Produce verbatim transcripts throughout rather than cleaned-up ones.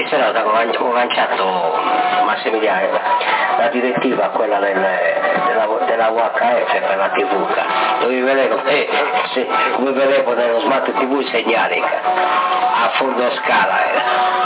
Se no, ho lanciato Massimiliano, la direttiva quella del, della, della U H F per la tivù, dove vedevo, eh, sì, come vedevo nello smart tivù i segnali a fondo scala, era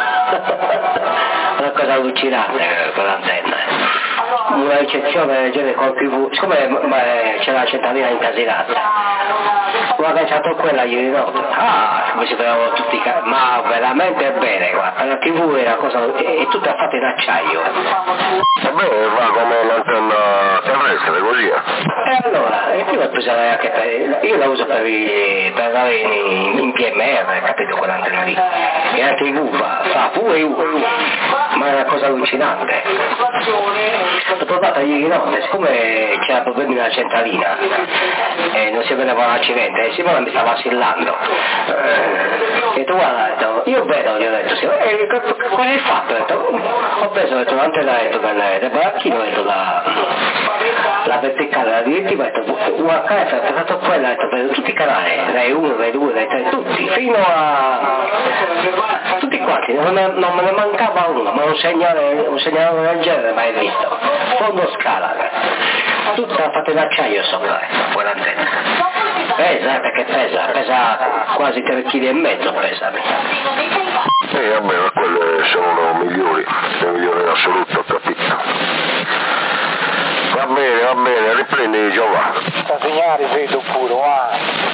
una cosa allucinante quell'antenna. Una ricezione del genere con tivù, siccome c'è la centralina incasinata, ho agganciato quella ieri notte, ah, come si vedevano tutti, ma veramente bene, guarda, la tivù era cosa, è tutta fatta in acciaio. Vabbè, va come l'antenna terrestre, così. E allora, io l'ho presa anche per, io la uso per, i, per andare in, in P M R, capito quell'antenna lì, e la tivù fa, fa V e U, ma è una cosa allucinante. L'ho provata ieri notte, siccome c'era problemi nella centralina e non si vedeva l'accidente, e Simona mi stava assillando, eh, e tu guarda, io vedo, gli ho detto, sì, e cosa hai fatto? Ho, detto, ho preso, ho detto, l'antenna del, del baracchino, ho detto, la, la verticale, la direttiva, ho detto, U H F, ho fatto quella, ho detto, per tutti i canali, Rai uno, Rai due, Rai tre, tutti, fino a tutti quanti, non, non me ne mancava uno, ma un segnale, un segnale del genere mai visto, fondo scala, tutta fatta in acciaio sopra, quell'antenna. Pesa, perché pesa, pesa quasi tre chili e mezzo, pesa. E vabbè, ma quelle sono migliori, le migliori in assoluto, capito? Va bene, va bene, riprendi Giovanni. Sta segnali vedo pure, ma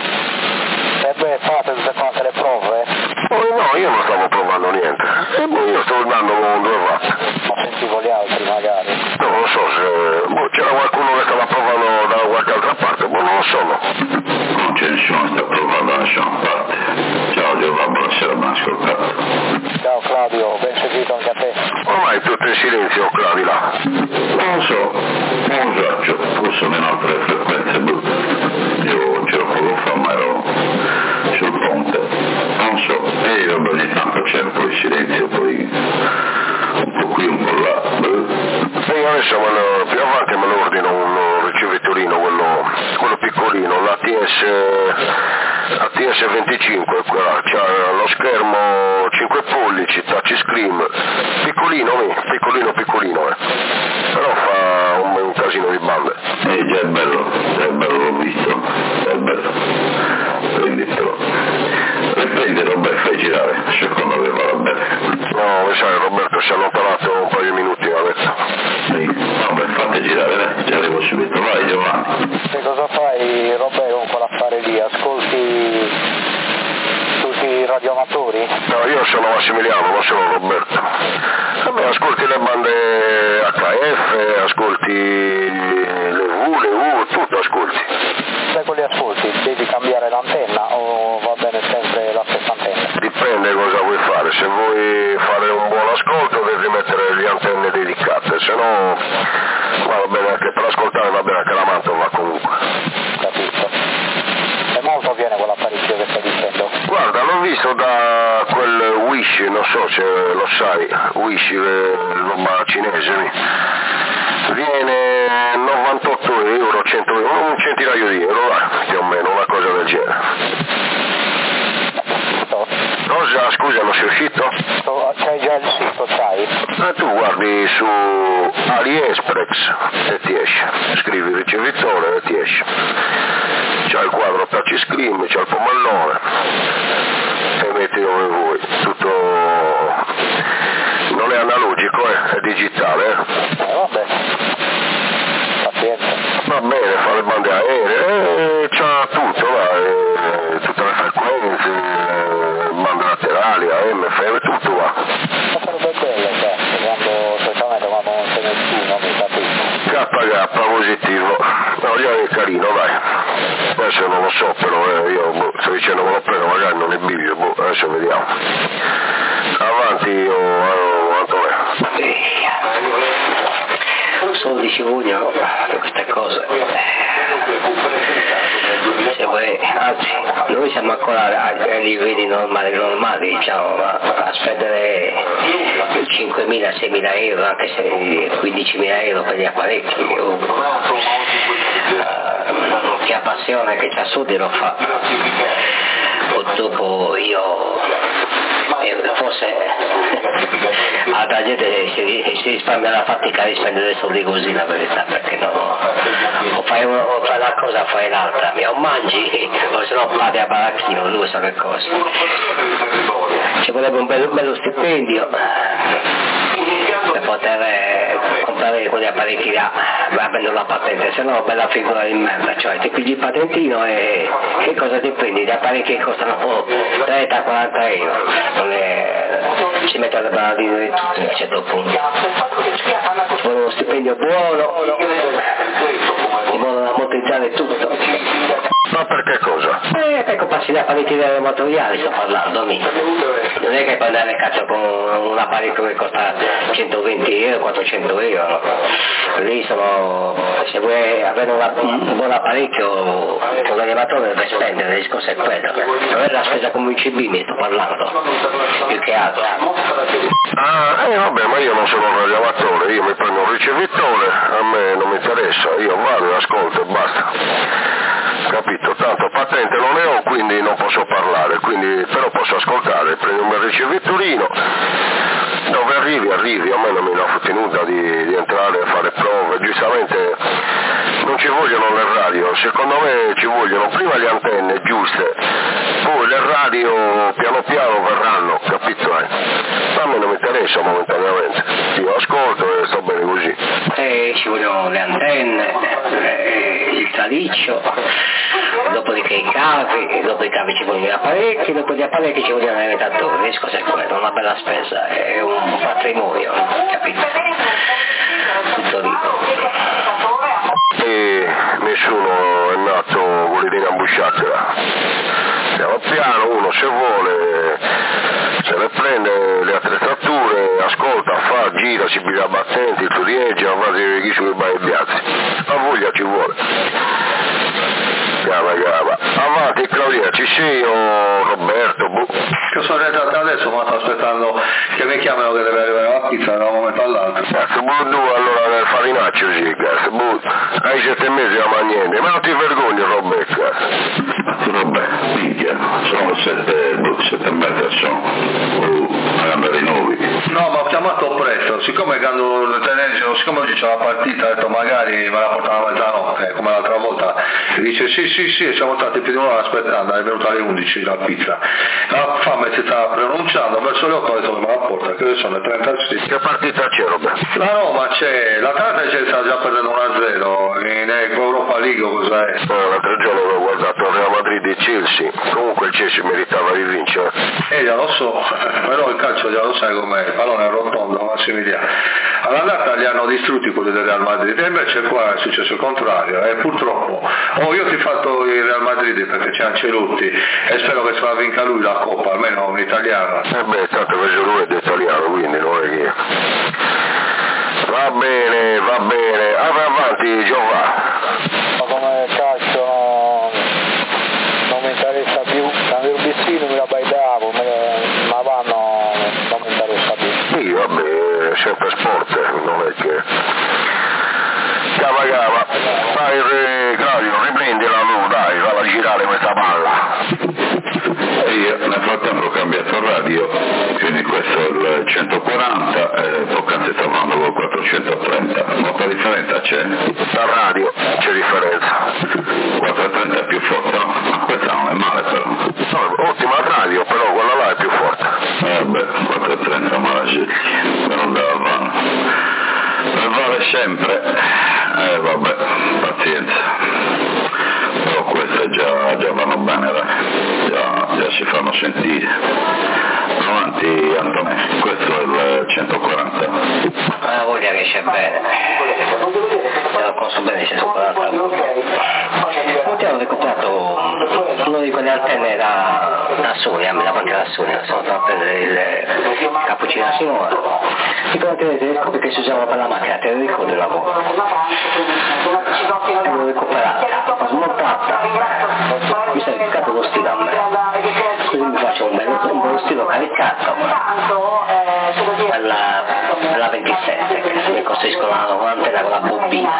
e beh, fate tutte quante le prove? Oh, no, io non stavo provando niente, e boh, io sto andando con due watt. Ma sentivo gli altri magari? No, non so se boh, c'era qualcuno che stava provando da qualche altra parte, boh, non lo so. No. Non c'è nessuno che sta provando da nessuna parte. Ciao Giovanni, buonasera, ben ascoltato. Ciao Claudio, ben seguito anche a te. Ormai tutto in silenzio, Clavi là. Non lo so, non so, forse sono in altre frequenze, boh. Io c'ero poco fa, ma ero sul ponte. Non so, e io ogni tanto c'è un po' di silenzio, poi un po' qui, un po' là. E io adesso me lo, più avanti me lo ordino un ricevitorino, quello, quello piccolino, la T S, la T S venticinque, c'ha lo schermo cinque pollici, touchscreen, piccolino, piccolino, piccolino, eh. Però fa un, un casino di bande. Eh già è bello, già è bello, l'ho visto, è bello. Prenditelo. Riprendi Roberto, fai girare, secondo me va bene. No, mi sa che Roberto si è allontanato un paio di minuti, ha detto. Sì, vabbè, fate girare, dai, ci arrivo subito, vai Giovanni. E cosa fai Roberto con quell'affare lì? Ascolti tutti i radioamatori? No, io sono Massimiliano, non sono Roberto. Vabbè, ascolti le bande H F, ascolti le V, le U, tutto ascolti. Se quelli ascolti, devi cambiare l'antenna o va bene sempre la stessa antenna? Dipende cosa vuoi fare, se vuoi fare un buon ascolto devi mettere le antenne dedicate, se no va bene anche per ascoltare, va bene anche la mantova comunque. Capito. E molto viene quell'apparecchio che stai dicendo? Guarda, l'ho visto da quel Wish, non so se lo sai, Wish, roba cinese, viene novantotto euro, cento euro, un centinaio di euro, più o meno, una cosa del genere. Cosa? Scusa, non sei uscito? C'hai già il sito, sai? Eh, tu guardi su AliExpress e ti esce, scrivi ricevitore e ti esce. C'ha il quadro touchscreen, c'ha il pomellone e metti dove vuoi, tutto non è analogico, eh, è digitale. Eh, eh vabbè, pazienza. Va bene, fa le bande aeree, eh, c'ha tutto, va, eh, tutte le frequenze, eh, bande laterali, A M, F M, tutto va. Ma sarebbe bello, certo, quando specialmente quando non c'è nessuno, mi capisco. K K positivo, no, io è carino, dai. Adesso non lo so, però eh, io boh, sto dicendo che lo prendo, magari non è bivio, boh, adesso vediamo. Avanti io, eh, quanto è? Solo di Civugno per queste cose. Se vuoi, anzi, noi siamo ancora ai livelli normali, normali diciamo, ma a spendere cinquemila seimila euro, anche se quindicimila euro per gli apparecchi, uh, chi ha passione, che c'ha soldi lo fa. Purtroppo io è forse altra gente si, si risparmia la fatica di spendere soldi così, la verità, perché no, o fai, uno, o fai una cosa o fai l'altra, o mangi o se no paghi a baracchino, due so che cosa. Ci vorrebbe un bello, bello stipendio per poter eh, comprare quegli apparecchi là, avendo la patente, se no bella figura di merda, cioè ti pigli il patentino e che cosa ti prendi? Gli apparecchi che costano oh, trenta a quaranta euro, non è, ci mettono a dire tutto a un certo punto. Ci vuole uno stipendio buono, in modo da ammortizzare tutto. Ma perché cosa? Eh, ecco, passi gli apparecchi amatoriali, sto parlando, mica. Non è che puoi andare a cazzo con un apparecchio che costa centoventi euro, quattrocento euro. Lì sono, se vuoi avere una, un buon apparecchio con l'elevatore deve spendere, il discorso è quello. Non è la spesa come i cibini, sto parlando, più che altro. Ah, eh vabbè, ma io non sono un radioamatore, io mi prendo un ricevitore, a me non mi interessa, io vado e ascolto e basta. Capito? Tanto patente non ne ho, quindi non posso parlare, quindi però posso ascoltare, prendi un bel ricevitorino, dove arrivi, arrivi, a me non mi ha tenuta di, di entrare a fare prove, giustamente non ci vogliono le radio, secondo me ci vogliono prima le antenne giuste, poi le radio piano piano verranno, capito? Eh? A me non mi interessa momentaneamente, io ascolto e sto bene così. E ci vogliono le antenne, eh, il traliccio, dopodiché i cavi, e dopo i cavi ci vogliono gli apparecchi, dopo gli apparecchi ci vogliono gli alimentatori, il discorso è quello, una bella spesa, è un patrimonio, capito? Tutto lì. E nessuno è nato con l'idea imbusciatela. Piano piano uno se vuole se ne prende le attrezzature, ascolta, fa, gira, si piglia battenti, tu riesci a fare chi sui bai piazzi. La voglia ci vuole. Gava, gava. Avanti Claudia, ci sei o Roberto? Buh. Che sono arrivato adesso, ma sto aspettando che mi chiamano che deve arrivare la pizza da un momento all'altro. Cazzo, buh, due allora nel farinaccio sì, cazzo, buh. Hai sette mesi a mangiare niente, ma non ti vergogni Roberto? Vabbè, minchia, sono sette, sette e mezza sono, uh, andare i nuovi. No, ma ho chiamato presto, siccome quando il tenente, siccome oggi c'è la partita, ho detto magari me la portano a mezzanotte, come l'altra volta, e dice sì sì sì, siamo stati più di un'ora aspettando, è venuta alle undici la pizza. La fame si stava pronunciando, verso le otto ho detto che me la porta, che sono le trentasei. Che partita c'è Roberto? La Roma c'è, l'Atalanta c'è, sta già perdendo uno a zero, in Europa League cos'è? No, l'altro giorno avevo guardato il Real Madrid e Chelsea, comunque il Chelsea meritava di vincere. Eh già lo so, però il calcio già lo sai com'è, il pallone è rotondo, Massimiliano. All'andata li hanno distrutti quelli del Real Madrid e invece qua è successo il contrario, e purtroppo. Oh, io ti ho fatto il Real Madrid perché c'è Ancelotti e spero che se la vinca lui la Coppa, almeno un italiano. Eh beh, tanto vedo lui è italiano, quindi non è che... Va bene, va bene, ah, vai avanti Giovanni. Ma come il calcio non, non mi interessa più, quando ero piccino me la bailavo, ma vanno non mi interessa più. Sì, vabbè, è sempre sport, non è che... Cava cava, dai Claudio, riprendila tu, dai, va a girare questa palla. E io nel frattempo ho cambiato radio, quindi questo è il centoquaranta e poc'anzi sto andando con il quattrocentotrenta. Molta differenza c'è? La radio c'è differenza. quattrocentotrenta è più forte, no? Ma questa non è male però. No, ottima radio, però quella là è più forte. Eh beh, quattrocentotrenta ma la scegli, per non dare vano. Per vale sempre, eh vabbè, pazienza. Però queste già, già vanno bene, dai. Già, già si fanno sentire. Avanti Antonio, questo è il centoquaranta. La voglia che c'è bene, se lo posso bene c'è centoquaranta. Non ti hanno recuperato uno di quelle antenne da, da Sony, a me davanti alla Sony, sono andato a prendere il cappuccino a Simone. Di quella telescopi che si usava per la macchina, te ne ricordi la voce? E l'ho recuperata, l'ho smontata, mi sono caricato lo stile a me, così mi faccio un bello, un bello stile caricato alla, alla ventisette, che mi costruiscono un'antenna con la bobina.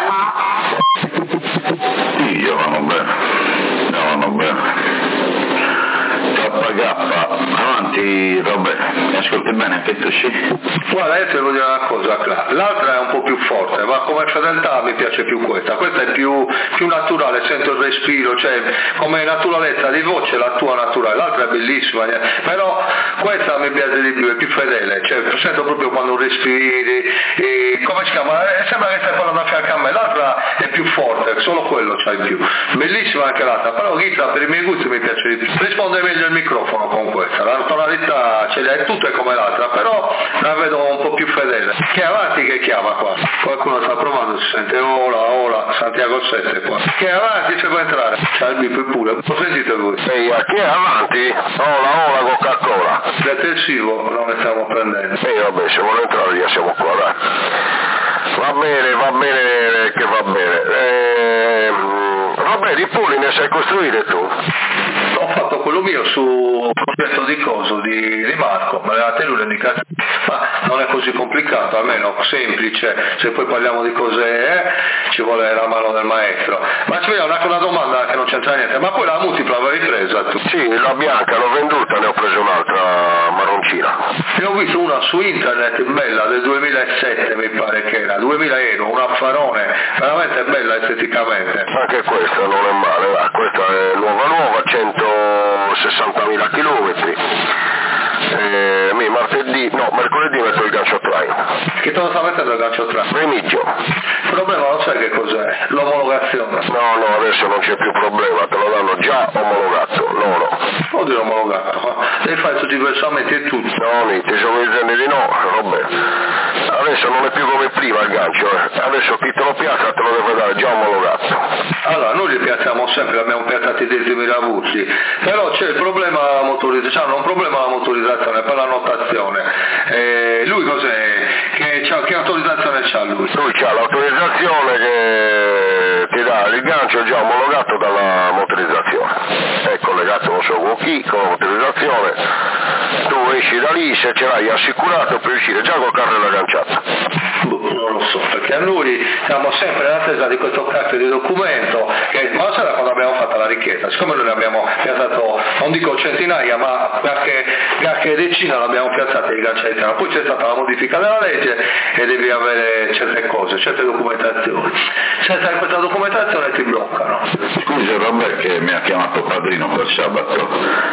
Io vanno bene, vanno bene. K K, avanti avanti, Robè, mi ascolti bene anche tu, sì? Guarda, io ti voglio dire una cosa, l'altra è un po' più forte, ma come fedeltà mi piace più questa, questa è più, più naturale, sento il respiro, cioè come naturalezza di voce la tua naturale, l'altra è bellissima, però questa mi piace di più, è più fedele, cioè sento proprio quando respiri, e, come si chiama? Eh, sembra che stai parlando a fianco a me, l'altra è più forte, solo quello c'ha in più, bellissima anche l'altra, però Ghita per i miei gusti mi piace di più, risponde meglio il microfono con questa, la tonalità ce l'hai, tutto è come l'altra, però la vedo un po' più fedele. Che avanti che chiama qua? Qualcuno sta provando, si sente ola, ola, Santiago sette qua. Che avanti se può entrare? C'ha il bip pure, lo sentite voi? Ehi, chi è avanti? Ola, ola, Coca-Cola. Detersivo non ne stiamo prendendo. Ehi, vabbè, se vuole entrare già siamo qua, dai. Va bene, va bene, che va bene. Eh, vabbè, di puli ne sai costruire tu? Ho fatto quello mio su un progetto di coso di, di Marco, me l'aveva lui l'indicazione, ma non è così complicato, almeno semplice, se poi parliamo di cose eh, ci vuole la mano del maestro. Ma ci viene una, una domanda che non c'entra niente, ma poi la multipla avevi presa tu? Sì, la bianca l'ho venduta, ne ho preso un'altra marroncina. Ne ho visto una su internet bella del duemilasette mi pare che era, duemila euro, un affarone, veramente bella esteticamente. Anche questa non è male, dai. Questa è nuova nuova, centosessantamila chilometri. Eh, mi martedì, no, mercoledì metto il gancio traino. Che cosa sta mettendo il gancio traino? Remigio. Il problema lo sai che cos'è? L'omologazione. No, no, adesso non c'è più problema, te lo danno già omologato, loro. Oddio omologato, devi fare tutti i versamenti e tutto. No, niente, sono dicendo di no, vabbè. Adesso non è più come prima il gancio, eh. Adesso chi te lo piazza te lo deve dare già omologato. Allora, noi li piazziamo sempre, abbiamo piazzato i decimi avuti, però c'è il problema motorizzazione, cioè non un problema la motorizzazione, per la notazione. Eh, lui cos'è? Che, che autorizzazione c'ha lui? Lui c'ha l'autorizzazione che ti dà il gancio già omologato dalla motorizzazione. È collegato non so con chi, con la motorizzazione. Tu esci da lì, se ce l'hai assicurato puoi uscire già col carro agganciato. Non lo so, perché a noi siamo sempre in attesa di questo cacchio di documento, che ma lo sai da quando abbiamo fatto la richiesta, siccome noi ne abbiamo piazzato, non dico centinaia, ma qualche, qualche decina l'abbiamo piazzata di ganci all'interno, poi c'è stata la modifica della legge e devi avere certe cose, certe documentazioni. Senza questa documentazione ti bloccano. Scusa Robert che mi ha chiamato padrino per sabato,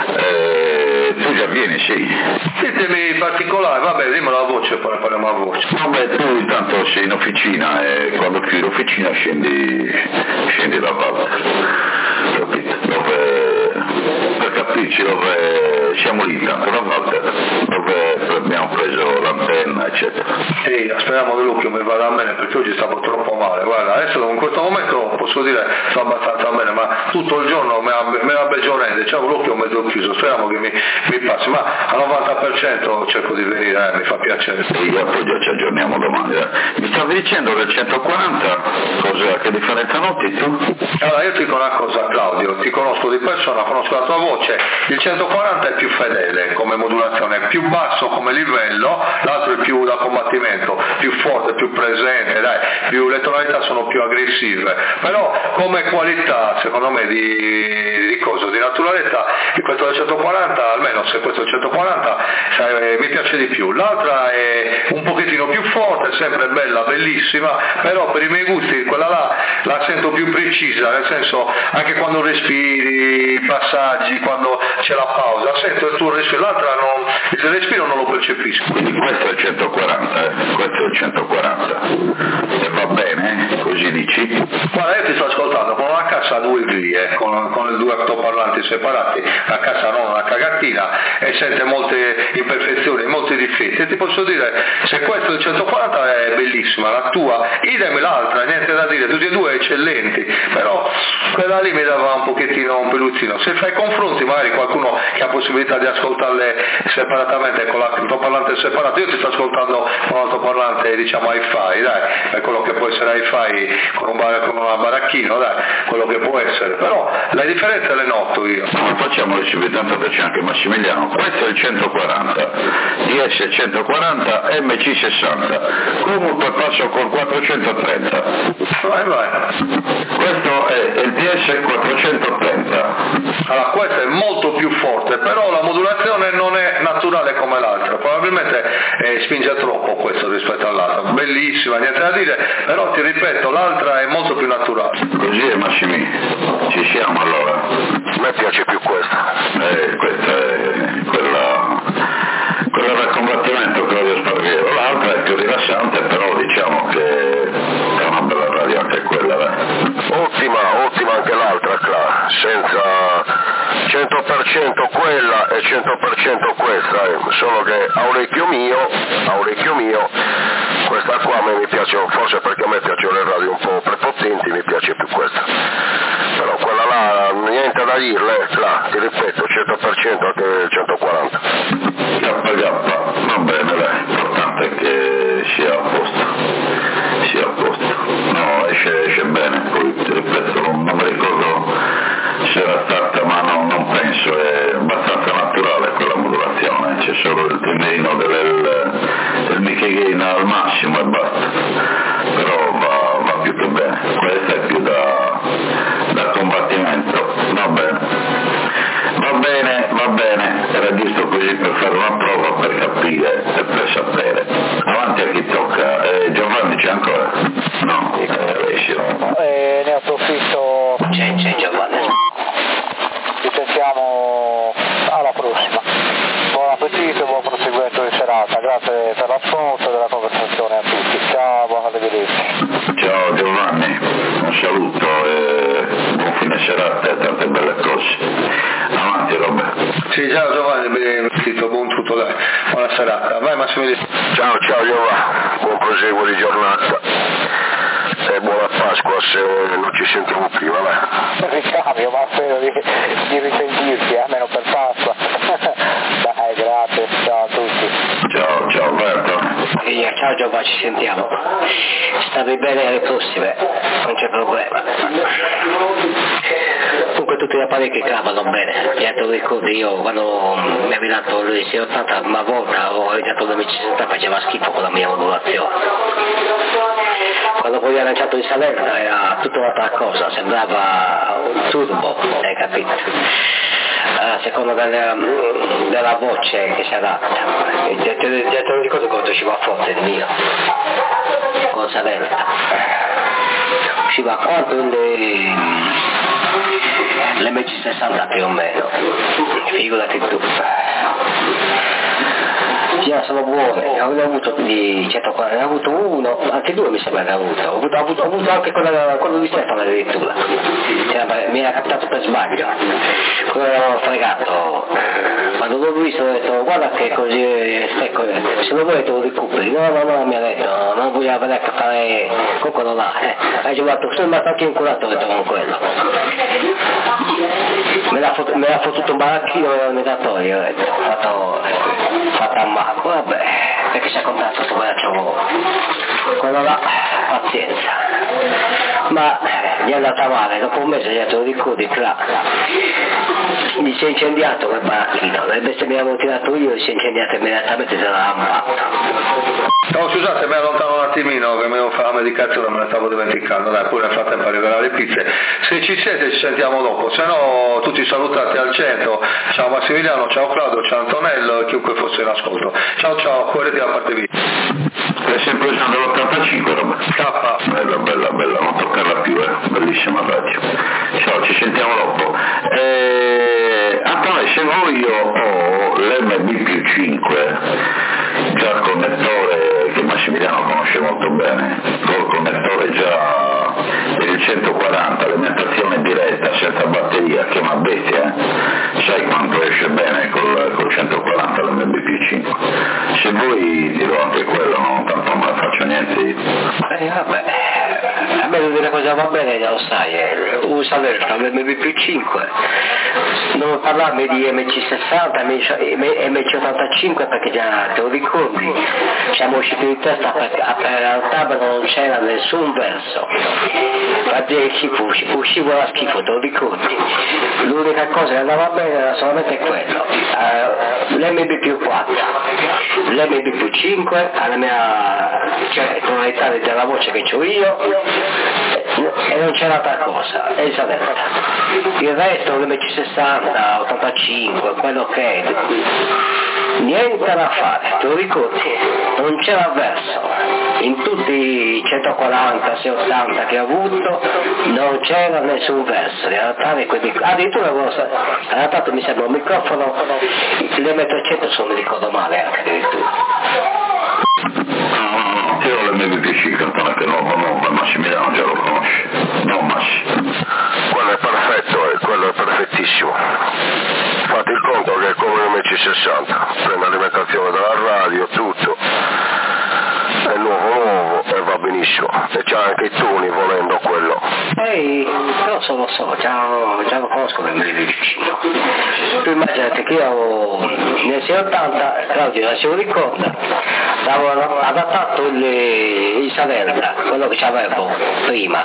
eh, tu già vieni, sì? Ditemi in particolare, vabbè, dimmi la voce, poi ne parliamo a voce. Vabbè, tu intanto sei in officina e quando chiudi l'officina scendi, scendi da parte, capito? Dove, per capirci dove siamo lì intanto da parte, dove abbiamo preso l'antenna, eccetera. Ehi, speriamo che l'occhio mi vada bene perché oggi stavo troppo male, guarda, adesso in questo momento posso dire sto abbastanza bene, ma tutto il giorno me la beggio rende, c'ho l'occhio mezzo chiuso, speriamo che mi, mi passi, ma al novanta per cento cerco di venire, eh, mi fa piacere. Sì, poi già ci aggiorniamo domani. Eh. Mi stavi dicendo del centoquaranta, cosa, che differenza noti tu? Allora io ti dico una cosa Claudio, ti conosco di persona, conosco la tua voce, il centoquaranta è più fedele come modulazione, è più basso come livello, l'altro è più da combattimento, più forte, più presente, dai, più, le tonalità sono più aggressive, però come qualità secondo me di, di cosa, di naturalità, questo del centoquaranta, almeno se questo è il centoquaranta eh, mi piace di più, l'altra è un pochettino più forte, sempre bella, bellissima, però per i miei gusti quella là la sento più precisa, nel senso anche quando respiri, i passaggi, quando c'è la pausa, sento il tuo respiro, l'altra non, il respiro non lo percepisco. Quindi questo è il centoquaranta, eh? Questo è il centoquaranta. E va bene, così dici? Guarda, io ti sto ascoltando con una cassa a due vie, con, con i due altoparlanti separati, la cassa non una cagatina e sente molte imperfezioni, molti difetti. E ti posso dire, se questo è il centoquaranta è bellissima, la tua, idem l'altra, niente da dire, tutti e due eccellenti, però quella lì mi dava un pochettino un peluzzino. Se fai confronti, magari qualcuno che ha possibilità di ascoltarle separatamente con l'altoparlante separato, io ti sto ascoltando con l'altoparlante diciamo hi-fi, dai, per quello che può essere hi-fi con un bar, con una baracchino, dai, quello che può essere, però le differenze le noto. otto io. No, facciamolo subito, tanto c'è anche Massimiliano. Questo è il centoquaranta, D S centoquaranta, M C sessanta. Comunque passo col quattrocentotrenta. Vai, vai. Questo è il D S quattrocentotrenta. Allora, questo è molto più forte, però la modulazione non è naturale come l'altra, probabilmente eh, spinge troppo questo rispetto all'altro. Bellissima, niente da dire, però ti ripeto, l'altra è molto più naturale. Così è Massimi, ci siamo allora. A me piace più questa. Eh, questa è quella, quella del combattimento Claudio Sparviero, l'altra è più rilassante, però diciamo che è una bella radio anche quella. Beh. Ottima, ottima anche l'altra, Cla, senza cento per cento quella e cento per cento questa, eh. Solo che a orecchio mio, a orecchio mio, questa qua a me mi piace, forse perché a me piacciono le radio un po' prepotenti, mi piace più questa. Però quella là, niente da dirle, Cla, ti ripeto, cento per cento anche il centoquaranta. Yappa yappa, va bene, dai, l'importante è che sia a posto, sia a posto. No, esce, esce bene, poi ti ripeto, non, non mi ricordo se era stata, ma no, non penso, è abbastanza naturale quella modulazione, c'è solo il timbrino del, del Mickey Gain al massimo e basta, però va, va più che bene, questa è più da, da combattimento, va bene, va bene, va bene, era giusto così per fare una prova, per capire e per sapere. Avanti a chi tocca, eh, Giovanni c'è ancora? No, eh, ne approfitto. C'è, c'è Giovanni. Ci sentiamo alla prossima. Buon appetito e buon proseguimento di serata. Grazie per l'ascolto e della conversazione a tutti. Ciao, buon arrivederci. Ciao Giovanni, un saluto e buon fine serata e tante belle cose. Avanti Roberto. Sì, ciao Giovanni, ben vestito, buon tutto, dai. Buona serata. Vai Massimiliano. Ciao, ciao Giova, buon proseguo di giornata e buona Pasqua se non ci sentiamo prima, vai. Ricambio, ma spero di, di risentirti, almeno per Pasqua. Dai, grazie, ciao a tutti. Ciao, ciao Roberto. Via, ciao Giovanni, ci sentiamo. Stavi bene alle prossime, non c'è problema. Comunque tutti gli appari che cavano bene, già te lo ricordi io quando mi avevi dato il sei ottanta una volta ho iniziato l'M C sessanta faceva schifo con la mia modulazione. Quando poi ho lanciato in Salerno era tutta un'altra cosa, sembrava un turbo, hai capito? A seconda della, della voce che si adatta. Già te lo ricordo quando usciva forte il mio, con Salerno. Usciva quanto le... l'M C sessanta più o meno, figurati tu. Sì, sono buone, ne ho avuto di centoquaranta, ne ho avuto uno, anche due mi sembra che ho avuto, ho avuto, ho avuto, ho avuto anche quello, quello di Stefano addirittura, cioè, mi era capitato per sbaglio, quello l'avevo fregato, quando l'ho visto ho detto guarda che così, ecco, se lo vuoi te lo recuperi, no no no mi ha detto, non voglio avere a che fare con quello là, eh. Hai giocato, sono andato anche inculato ho detto con quello, me l'ha fottuto, me l'ha fottuto un baracchino nel negatorio, ho detto, fatto, fatto a mano. Vabbè, perché si è comprato sto braccio quello là, pazienza. Ma gli è andata male, dopo un mese gli ha detto ricordi là. Gli si è incendiato quel baracchino, le bestie mi avevo tirato io e si è incendiato immediatamente se l'ha ammazzato. Oh, scusate, mi allontano un attimino che mi devo fare la medicazione, me la stavo dimenticando, dai, poi nel frattempo arriverà le pizze. Se ci siete ci sentiamo dopo, se no tutti salutati al cento, ciao Massimiliano, ciao Claudio, ciao Antonello e chiunque fosse in ascolto. Ciao ciao, cuoriti da parte mia. È sempre usando l'ottantacinque Roberto. K. Bella, bella, bella, non toccarla più, eh. Bellissima radio. Ciao, ci sentiamo dopo. Eh, Antonello, se vuoi io ho l'M B più cinque, già il connettore che Massimiliano conosce molto bene, col connettore già del centoquaranta, alimentazione diretta, senza batteria, che è una bestia, eh? Sai quanto esce bene col, col centoquaranta l'M B più cinque. Se vuoi dirò anche quello, no? Tanto non me ne faccio niente io. Eh vabbè, a me devo dire una cosa cosa va bene lo sai, eh, usa l'M B più cinque, non parlarmi di M C sessanta, M C ottantacinque perché già te lo ricordi, siamo usciti di testa perché a Tabano non c'era nessun verso, infatti schifo, uscivo da schifo, te lo ricordi, l'unica cosa che andava bene era solamente quello, uh, l'M B più quattro, l'M B più cinque, alla mia cioè, tonalità della voce che ho io, e non c'era altra cosa, e Isabella. Il resto, l'M C sessanta, ottantacinque, quello che è, niente da fare, te lo ricordi, non c'era verso, in tutti i centoquaranta, seicentottanta che ho avuto, non c'era nessun verso, in realtà addirittura in realtà mi sembra un microfono, l'M trecento se non mi ricordo male anche addirittura. Io l'M B più cinque, che nuovo, nuovo, Massimiliano già lo conosce, non Massi. Quello è perfetto, eh, quello è perfettissimo. Fate il conto che è come l'M C sessanta, prende alimentazione dalla radio, tutto, è nuovo nuovo e va benissimo, e c'ha anche i toni volendo quello. Ehi, lo so, lo so, già, già lo conosco l'M B più cinque. Tu immaginate che io nel seicentottanta, Claudio se lo ricorda, avevo adattato il, il Salerno, quello che avevo prima,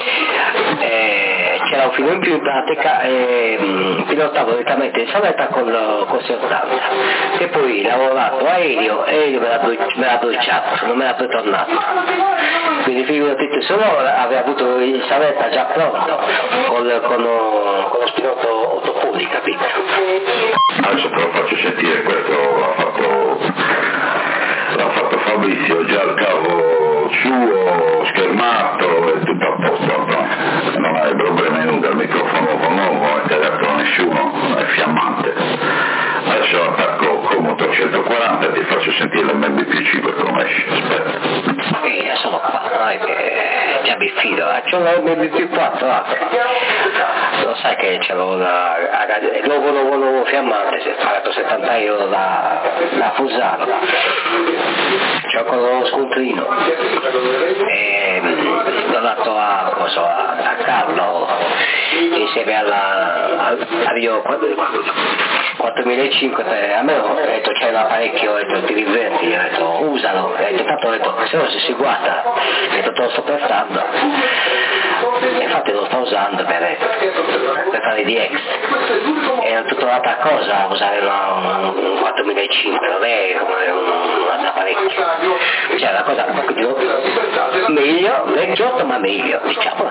e c'era un film in più in pratica e mh, pilotavo direttamente in saletta col, col seicentottanta, che poi lavorato a Elio e Elio me l'ha, me l'ha bruciato, non me l'ha ritornato, quindi figurati tu, se no aveva avuto il saletta già pronto col, con, con lo spinotto ottopoli, capito? Adesso te lo faccio sentire, questo l'ha fatto l'ha fatto Fabrizio, già il cavo suo schermato e tutto a posto, no? Non hai problemi nulla, il microfono nuovo nuovo, non è cagato nessuno, è fiammante. Adesso attacco con motor centoquaranta e ti faccio sentire l'M B più cinque come esce, aspetta. E sono qua, non è che già mi fido, eh. C'ho l'M B più quattro anche, lo sai che c'avevo la, il nuovo nuovo nuovo fiammante, si è pagato settanta euro da, da Fusano, c'ho con lo scontrino e l'ho dato a, come so, a, a Carlo insieme alla, al, al quattromilacinque, a me ho detto c'è l'apparecchio, ho detto ti diverti, ho detto usalo, ho detto tanto ho detto se no se si guarda, ho detto te lo sto prestando, e infatti lo sto usando per, per fare i D X, è tutta un'altra cosa usare una, un quattromilacinque, non è come un, un altro apparecchio, cioè la cosa meglio, vecchiotto ma meglio, diciamo.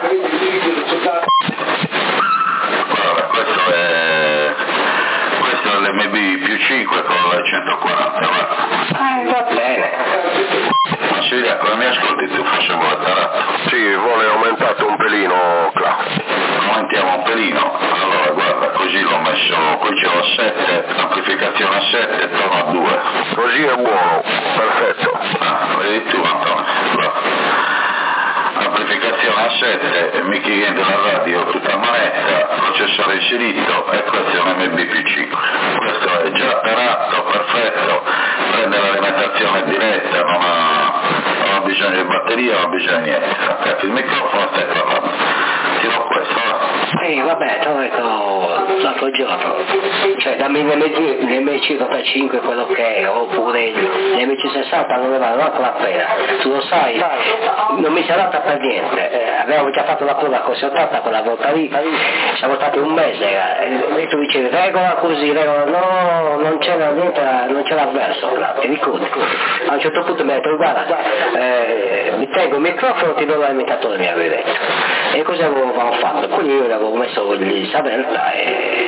Allora, questo è questo è l'M B più cinque con la centoquaranta, va? Eh, va bene. Ma Silvia, come mi ascolti tu? Forse vuole tarato? Sì, vuole aumentato un pelino, Cla. Aumentiamo un pelino, allora guarda, così l'ho messo, qui c'è a sette, amplificazione a sette, tono a due. Così è buono, perfetto. Ah, vedi tu Antonio, bravo. Amplificazione a sette, mic gain della radio tutta manetta, processore inserito e questo è un M B più cinque. Questo è già tarato, perfetto, prende l'alimentazione diretta, non ha, non ha bisogno di batteria, non ha bisogno di niente. Aspetta, il microfono stai parlando. Ti do questo, no? Sì, vabbè, te l'ho detto l'altro giorno, cioè dammi l'M C ottantacinque quello che è, oppure l'M C sessanta non ne vale neanche la pena, tu lo sai, non mi si è data per niente, eh, avevamo già fatto la prova con settanta quella volta lì, siamo stati un mese, eh, e tu dicevi regola così, regola, no, non c'era niente, non c'era verso, ti ricordi? A un certo punto mi ha detto guarda, eh, mi tengo il microfono, ti do l'alimentatore, mi aveva detto, e cosa avevamo fatto? Quindi io avevo messo il Savelta e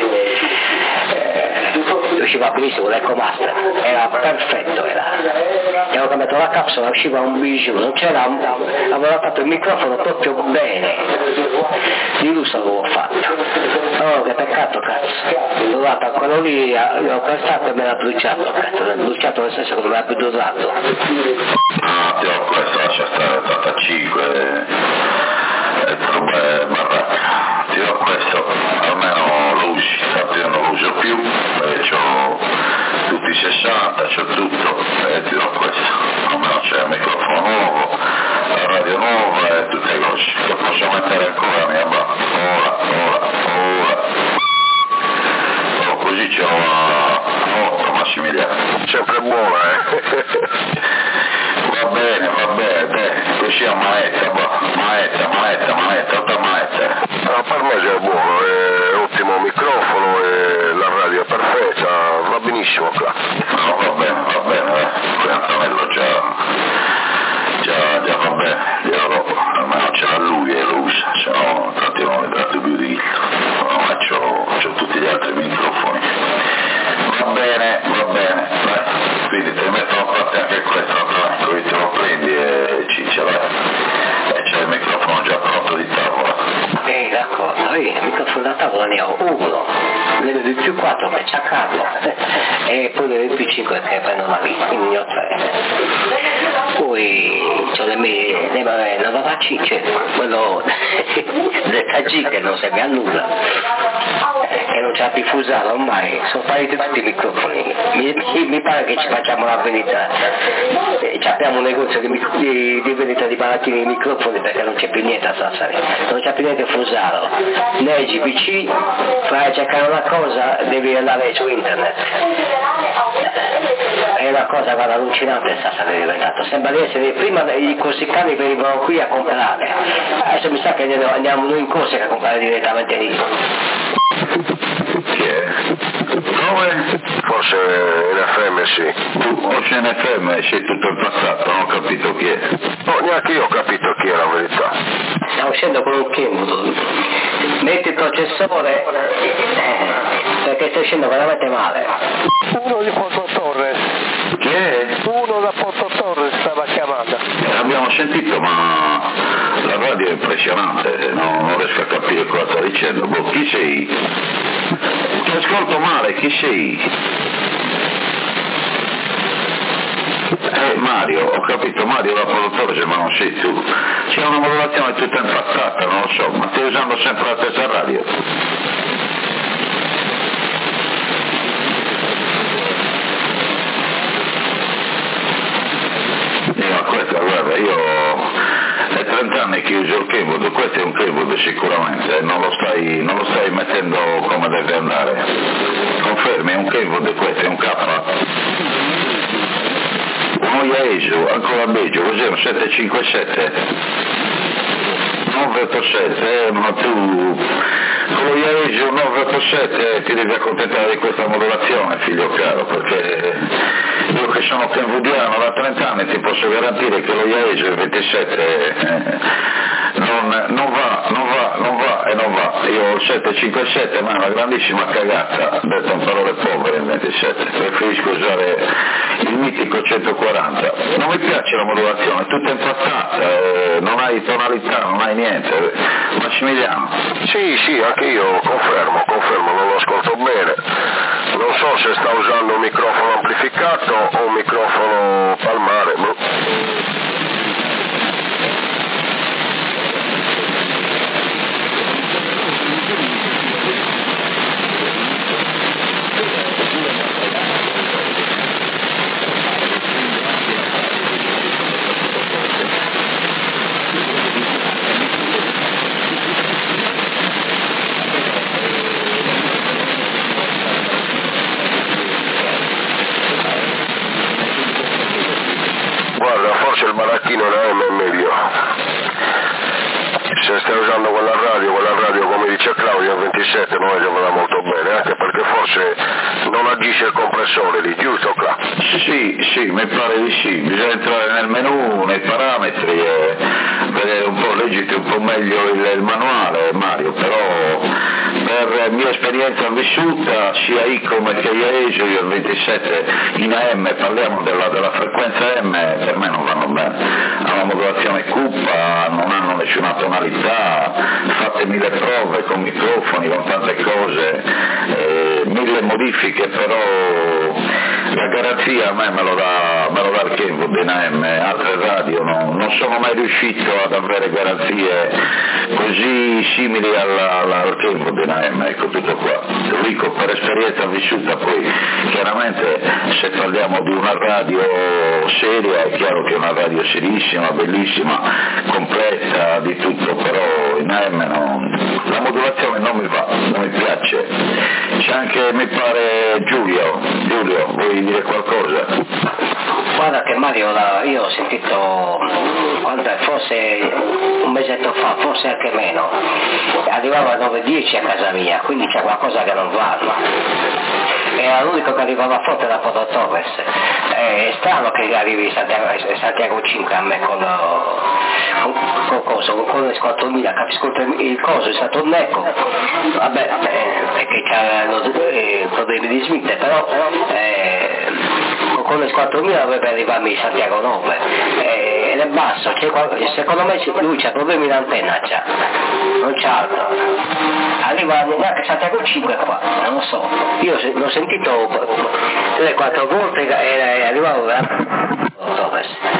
eh, usciva benissimo l'EcoMaster, era perfetto, era. E avevo cambiato la capsula, usciva un bijou, non c'era, avevo fatto il microfono proprio bene, di lusso avevo fatto. Oh che peccato cazzo, l'ho dato a quello lì, l'ho prestato e me l'ha bruciato, cazzo, l'ha bruciato nel senso che non me l'ha più dosato. Ah, ti ho questo, lascia stare ottantacinque, è troppo baracca. Ti do questo, almeno lo usi, tanto io non lo uso più, perché ho tutti i sessanta, c'ho tutto, e ti do questo, almeno c'è il microfono nuovo, la radio nuova e tutte le cose, che posso mettere buona, eh. Va bene, va bene, beh, così a maetta, maetta, maetta, maetta, tutta maetta. La Palmese è buono, è ottimo microfono e la radio è perfetta, va benissimo qua. No, va bene, va bene, qui Antonello già, già, già va bene, glielo, almeno ce l'ha lui e lo usa, se no tanti non ne tratto più di dillo, ma c'ho, c'ho tutti gli altri microfoni. Va bene, va bene, dai, quindi te ne metto a parte anche questo, Antonello, te lo prendi e ci ce l'hai, e c'è il microfono già pronto di tavola. Eh, d'accordo, io il microfono da tavola ne ho uno, ne ho più quattro che c'ha Carlo, e poi ne ho più cinque che prendono lì, quindi ne ho tre. Poi c'ho le mie, le Novavaci, cioè quello del Tagì che non serve a nulla, che non c'ha più fusato ormai, sono spariti tutti i microfoni, mi, mi, mi pare che ci facciamo la vendita, eh, abbiamo un negozio di, di, di vendita di barattini di microfoni perché non c'è più niente a Sassari, non c'è più niente fusato, né G P C, fai cercare una cosa devi andare su internet, è una cosa guarda, allucinante Sassari è diventato, sembra di essere, prima i corsicani venivano qui a comprare, adesso mi sa che andiamo noi in Corsica a comprare direttamente lì. Chi è? Dove? Forse in F M sì. Tu, forse in F M c'è tutto il passato, non ho capito chi è. No, neanche io ho capito chi è la verità. Stiamo uscendo con un Kenwood, metti il processore eh, perché stai uscendo veramente male. Uno di Porto Torres. Chi è? Uno da Porto Torres stava chiamando. Abbiamo sentito, ma la radio è impressionante, no, non riesco a capire cosa sta dicendo. Boh, chi sei? Ti ascolto male, chi sei? Eh Mario, ho capito, Mario da produttore, ma non sei tu. C'è una modulazione tutta impattata, non lo so, ma stai usando sempre la stessa radio? No, questo, guarda, io è trenta anni che uso il keyboard, questo è un keyboard sicuramente, non lo stai, non lo stai mettendo come deve andare. Confermi, è un keyboard, questo è un K. Uno Yaesu, ancora peggio, cos'è un sette cinque sette? nove otto sette, eh, ma tu con lo Yaesu nove otto sette ti devi accontentare di questa modulazione, figlio caro, perché io che sono kenwoodiano da trenta anni ti posso garantire che lo Yaesu ventisette eh, non, non va, non va, non va e non va. Io ho il sette cinque sette, ma è una grandissima cagata, detto in parole povere il ventisette, preferisco usare il mitico centoquaranta. Non mi piace la modulazione, è tutta impattata, eh, non hai tonalità, non hai niente. Massimiliano? Sì, sì, anche io confermo, confermo, non lo ascolto bene. Non so se sta usando un microfono amplificato o un microfono palmare. Il barattino da M è meglio. Se stai usando quella radio, quella radio come dice Claudio ventisette non è che va molto bene, anche perché forse non agisce il compressore lì, giusto Cla? Sì, sì, mi pare di sì, bisogna entrare nel menu, nei parametri e vedere un po', leggiti un po' meglio il, il manuale Mario, però per mia esperienza vissuta sia Icom che Yaesu, io il ventisette in A M, parliamo della, della frequenza M, per me non vanno bene, hanno una modulazione cupa, non hanno nessuna tonalità, fatte mille prove con microfoni, con tante cose, eh, mille modifiche, però la garanzia a me me lo dà, me lo dà il Kenwood in A M, altre radio non, non non sono mai riuscito ad avere garanzie così simili alla, alla, al tempo della A M, ecco tutto qua. Lo dico per esperienza vissuta, poi chiaramente se parliamo di una radio seria è chiaro che è una radio serissima, bellissima, completa di tutto, però in A M non, la modulazione non mi va, non mi piace. C'è anche, mi pare, Giulio, Giulio, vuoi dire qualcosa? Guarda che Mario, la, io ho sentito, quando forse un mesetto fa, forse anche meno, arrivava a nove dieci a casa mia, quindi c'è qualcosa che non va. Era l'unico che arrivava forte da Porto Torres. È strano che arrivi Santiago, Santiago cinque a me con, con, con, con, con le quattromila, capisco il coso, è stato un eco, vabbè, eh, perché c'erano eh, problemi di Smith, però eh, con le quattromila dovrebbe arrivarmi Santiago nove, eh, ed è basso, c'è, secondo me lui c'ha problemi in antenna, c'ha, non c'ha altro, arriva neanche Santiago cinque qua, non lo so, io l'ho sentito tre quattro volte e arrivavo dove?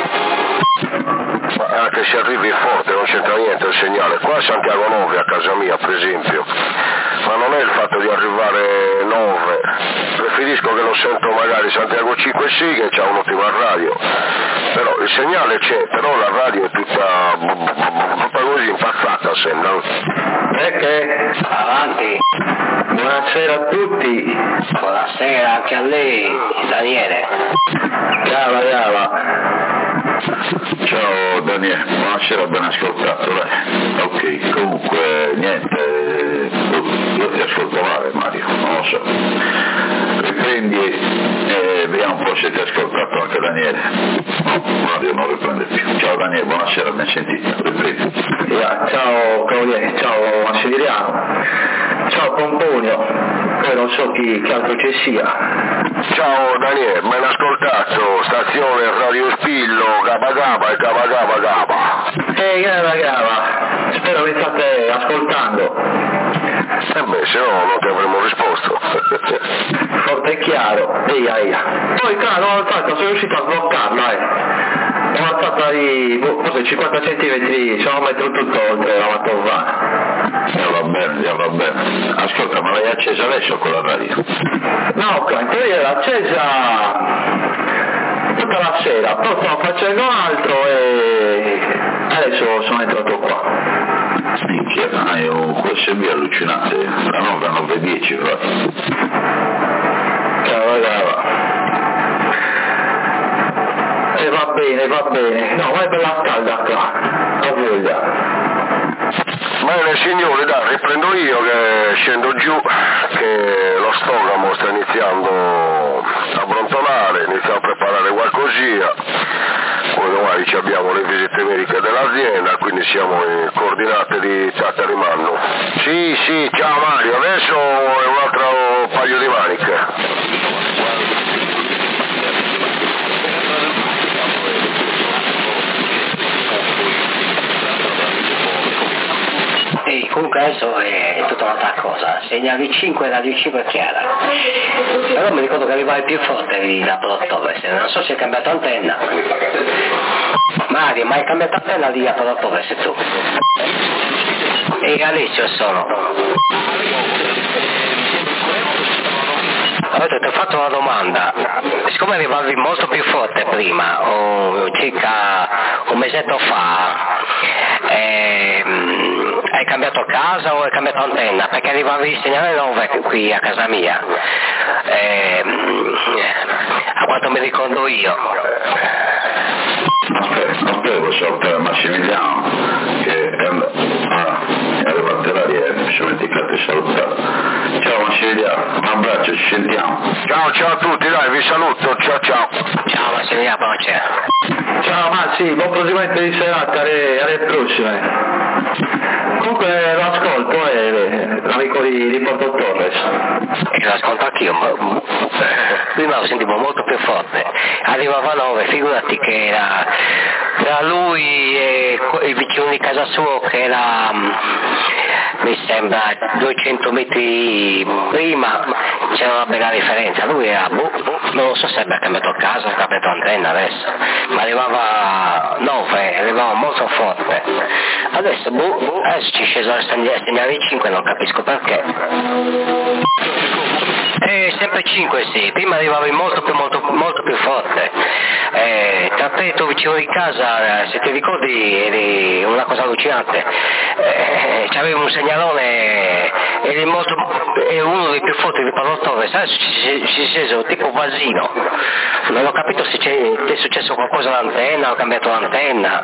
Ma anche se arrivi forte non c'entra niente il segnale, qua Santiago nove a casa mia per esempio, ma non è il fatto di arrivare nove, preferisco che lo sento magari Santiago cinque sì che c'ha un'ottima radio, però il segnale c'è, però la radio è tutta, tutta così impazzata sembra. Perché? Avanti. Buonasera a tutti. Buonasera anche a lei, Daniele. Ciao, ciao. Ciao Daniele, buonasera, ben ascoltato. Beh. Ok, comunque niente, io ti ascolto male Mario, non lo so. Riprendi e vediamo un po' se ti ha ascoltato anche Daniele. No, Mario non riprende più. Ciao Daniele, buonasera, ben sentito, riprendi. Yeah, ciao Claudia, ciao Massimiliano, ciao Pomponio, poi non so chi, chi altro ci sia. Ciao Daniele, ben ascoltato, stazione Radio Spillo, Gaba Gaba e Gaba Gaba Gaba. Ehi, Gaba Gaba, spero mi state ascoltando. Eh beh, se no non ti avremmo risposto. Forte e chiaro, eia eia. Poi caro, ho alzato, sono riuscito a sbloccarla, eh. Ho alzata di, boh, forse cinquanta centimetri, sono metro tutto oltre la matovana. Ya va bene, ya va bene. Ascolta, ma l'hai accesa adesso con la radio? No, in teoria l'ho accesa tutta la sera, poi stavo facendo altro e adesso sono entrato qua. Minchia, hai un U S B allucinante, la nove nove dieci però. Ciao, ciao. E va bene, va bene. No, ma è bella calda qua, a voglia. Bene signori, dai, riprendo io che scendo giù, che lo stogamo sta iniziando a brontolare, iniziamo a preparare qualcosina, poi domani ci abbiamo le visite mediche dell'azienda, quindi siamo in coordinate di Tattarimanno. Sì, sì, ciao Mario, adesso è un altro paio di maniche. E comunque adesso è tutta un'altra cosa, segnali cinque, radio cinque è chiara, però mi ricordo che arrivava più forte lì da Porto Torres, non so se hai cambiato antenna. Mario, ma hai cambiato antenna lì a Porto Torres tu? E Alessio sono. Allora, ti ho fatto una domanda, siccome arrivavi molto più forte prima, o circa un mesetto fa, ehm, hai cambiato casa o hai cambiato antenna? Perché arrivavi il segnale nove qui a casa mia, ehm, a quanto mi ricordo io. Aspetta, non devo salutare Massimiliano che è arrivato l'aria e mi sono dimenticato di salutare. Ciao Massimiliano, un abbraccio, ci sentiamo. Ciao ciao a tutti, dai, vi saluto, ciao ciao. Ciao Massimiliano, buonasera. Ciao Massi, buon proseguimento di serata, alle, alle prossime. Comunque lo ascolto e l'amico di, di Porto Torres. E lo ascolto anch'io, ma prima lo sentivo molto più forte, arrivava a nove, figurati che era tra lui e il vicino di casa suo che era mi sembra duecento metri prima c'era una bella differenza, lui era, boh, non lo so se abbia cambiato casa, ha cambiato antenna adesso, ma arrivava nove, arrivava molto forte, adesso boh, adesso ci è sceso a segnale cinque, non capisco perché. È sempre cinque sì, prima arrivavi molto più molto, molto più forte, eh, tra te tu vicino di casa, se ti ricordi, eri una cosa allucinante, eh, c'avevi un segnalone, eri molto, eri uno dei più forti di pallottole, sai, ci è sceso tipo vasino, non ho capito se c'è, è successo qualcosa all'antenna, ho cambiato l'antenna.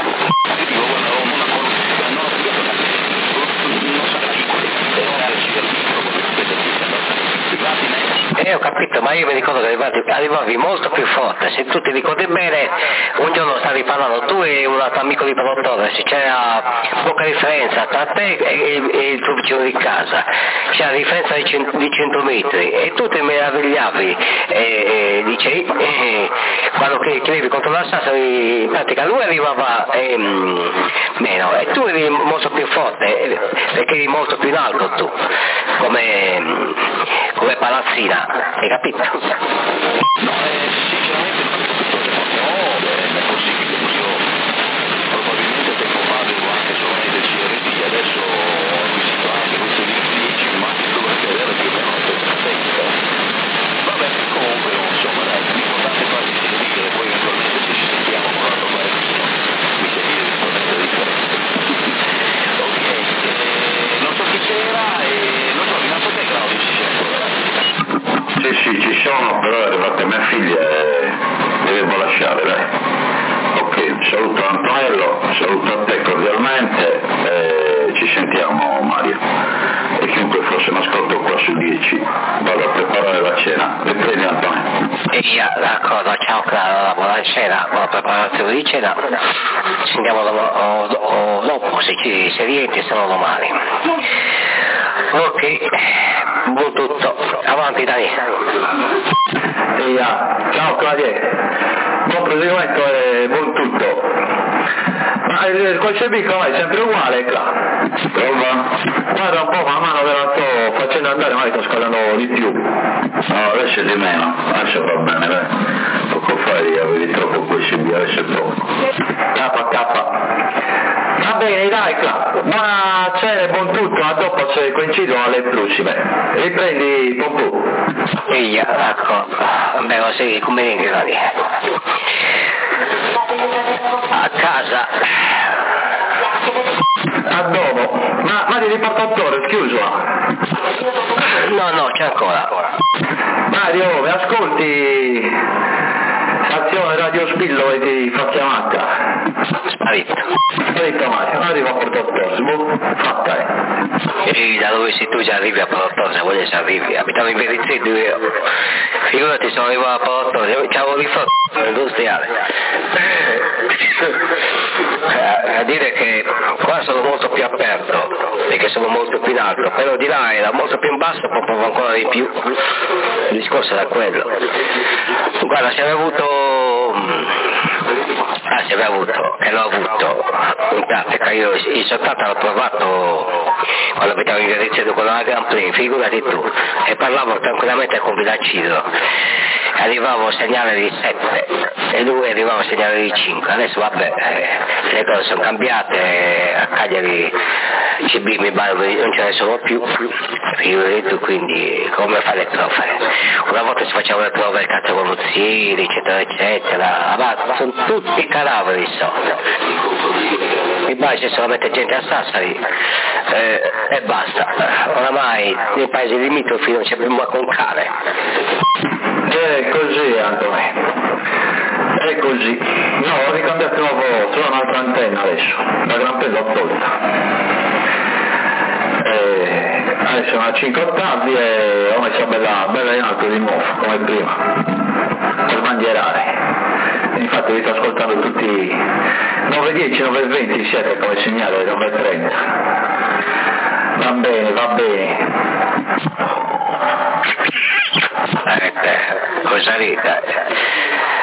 Eh, ho capito, ma io mi ricordo che arrivavi, arrivavi molto più forte, se tu ti ricordi bene, un giorno stavi parlando tu e un altro amico di pallottole, se c'era poca differenza tra te e, e il tuo vicino di casa, c'era differenza di, cent, di cento metri, e tu ti meravigliavi, e, e dicevi, eh, quando chiedevi contro la Sassa, in pratica lui arrivava eh, meno, e tu eri molto più forte, eh, perché eri molto più in alto tu, come, come palazzina. Hai capito? No, eh, sinceramente no, beh, è possibile, io probabilmente tempo fa avevo anche solamente il C R T, adesso ho acquisito anche questo D dieci, ma dovrebbe avere più o meno la stessa tecnica. Vabbè, comunque insomma dai, l'importante è farsi sentire, poi eventualmente se ci sentiamo con l'altro parecchio, mi sei dire eventualmente la differenza. Ok, eh, non so chi c'era e non so, rimasto te Claudio, ci sei ancora? Sì, sì, ci sono, però è arrivata mia figlia e mi devo lasciare, dai. Ok, saluto Antonello, saluto a te cordialmente e ci sentiamo Mario. E chiunque fosse in ascolto qua su dieci, vado a preparare la cena. Riprendi Antonello. E io, d'accordo, ciao Clara, buona cena, buona preparazione di cena. Ci sentiamo dopo, o, o, dopo se, ci, se rientri, se no domani. Ok, buon tutto, avanti Dani. E ja, ciao Claudio, buon proseguimento e buon tutto. Ma il codice piccolo è sempre uguale, Cla? Prova? Guarda un po', man mano che la sto facendo andare, magari sto scaldando di più. No, adesso è di meno, adesso va bene, dai. Poco fa avevi troppo P C B, adesso è poco. K K. Va bene, dai, Cla. Buona cena e buon tutto, a dopo se coincido alle prossime. Riprendi, Pompù. Eia, ecco, beh, così come vieni Dani? A casa. A dopo. Ma, ma devi portatore, scusa. No, no, c'è ancora. Mario, mi ascolti? Stazione Radio Spillo e ti fa chiamata. Sparito. Sparito Mario, arriva a portatore, boh, fatta eh. E da dove sei tu già arrivi a Portone, se voglio se arrivi, abitavo in Verizzetto io. Figurati, sono arrivato a Portone, c'avevo di fatto industriale. A dire che qua sono molto più aperto, perché sono molto più in alto, però di là era molto più in basso, proprio ancora di più. Il discorso era quello. Guarda, se avevo avuto... Ah, se avevo avuto, e l'ho avuto, in pratica io il soltanto l'ho provato quando abitavo in Verizzetto con la Grand Prix, figurati tu, e parlavo tranquillamente con Villacido, arrivavo a segnale di sette e lui arrivava a segnale di cinque, adesso vabbè, eh, le cose sono cambiate, a Cagliari C B mi pare non ce ne sono più, figurati tu, quindi come fare le prove? Una volta si facevano le prove cazzo con lo ziri, eccetera eccetera, ma sono tutti cadaveri sotto. Mi pare solamente gente a Sassari eh, e basta, oramai nei paesi limitrofi non c'è più ma con cane. È così Antonio, è così. No, ho ricambiato nuovo, solo un'altra antenna adesso, la Gran Prix l'ho tolta. E adesso è una cinque ottavi e ho messo bella, bella in alto di nuovo, come prima, per bandierare. Infatti vi sto ascoltando tutti nove dieci, nove venti siete come segnale, nove trenta. Va bene, va bene. Eh, cosa rita?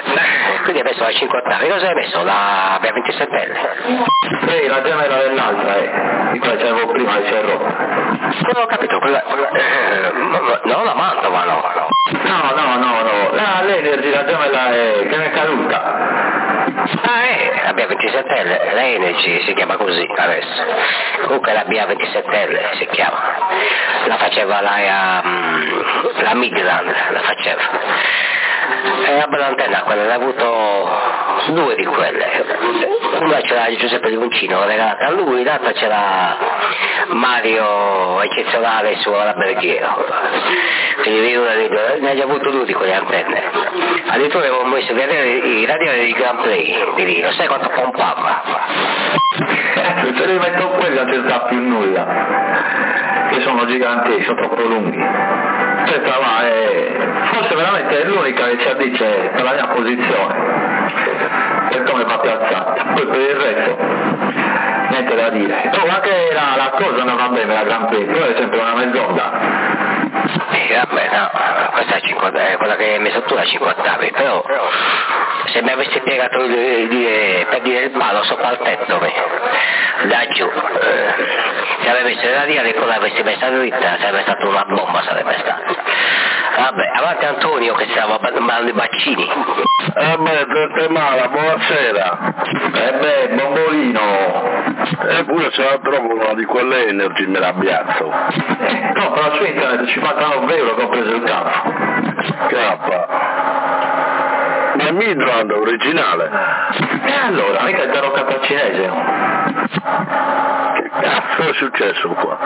Eh, quindi hai messo la cinque ottavi, cosa hai messo? La B ventisette L? Sì, la gemella dell'altra, eh, di quella c'avevo prima di Cerro. Non ho capito, quella, quella eh, no, la Mantova no. No, no, no, no, la, l'Energy, la gemella è, che mi è caduta. Ah, eh, la B ventisette L, la Energy si chiama così adesso. Comunque la B ventisette L si chiama. La faceva la, um, la Midland, la faceva. È una bella antenna quella, ne ha avuto due di quelle. Una c'era Giuseppe Leoncino, regalata a lui, l'altra c'era Mario eccezionale su Alberghiero. Quindi ne ha avuto due di quelle antenne. Addirittura avevo messo i radiatori di Grand Play di lì, non sai quanto pompava. Se te li metto quelli non ci sta più nulla, che sono giganti, sono troppo lunghi. Questa va, è, forse veramente è l'unica che ci addice per la mia posizione, per come va piazzata, poi per il resto niente da dire. Oh, anche la, la cosa non va bene la Grand Prix, però è sempre una mezz'onda. Sì, vabbè, no, questa è, cinquanta, è quella che hai messo tu, la cinque ottavi, però se mi avessi piegato il, il, per dire il palo sopra il tetto, da giù, eh, se avessi messo la via e poi l'avessi messa dritta, sarebbe stata una bomba, sarebbe stata. Vabbè, avanti Antonio che stava mandando i bacini. Eh beh, te male, buonasera. Eh beh, bombolino. Eppure se la trovo una di quelle Energy me la piazzo. Eh, compra su internet cinquantanove euro che ho preso il campo. K. Ma è Midland originale. E allora, mica il tarocca cinese. Che cazzo è successo qua?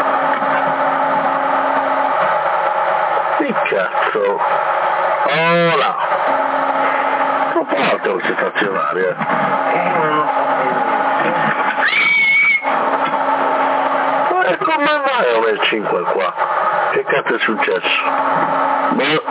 Che cazzo? Oh là! Troppo alta questa stazionaria. Ma e come mai ho il cinque qua? Che cazzo è successo? Beh.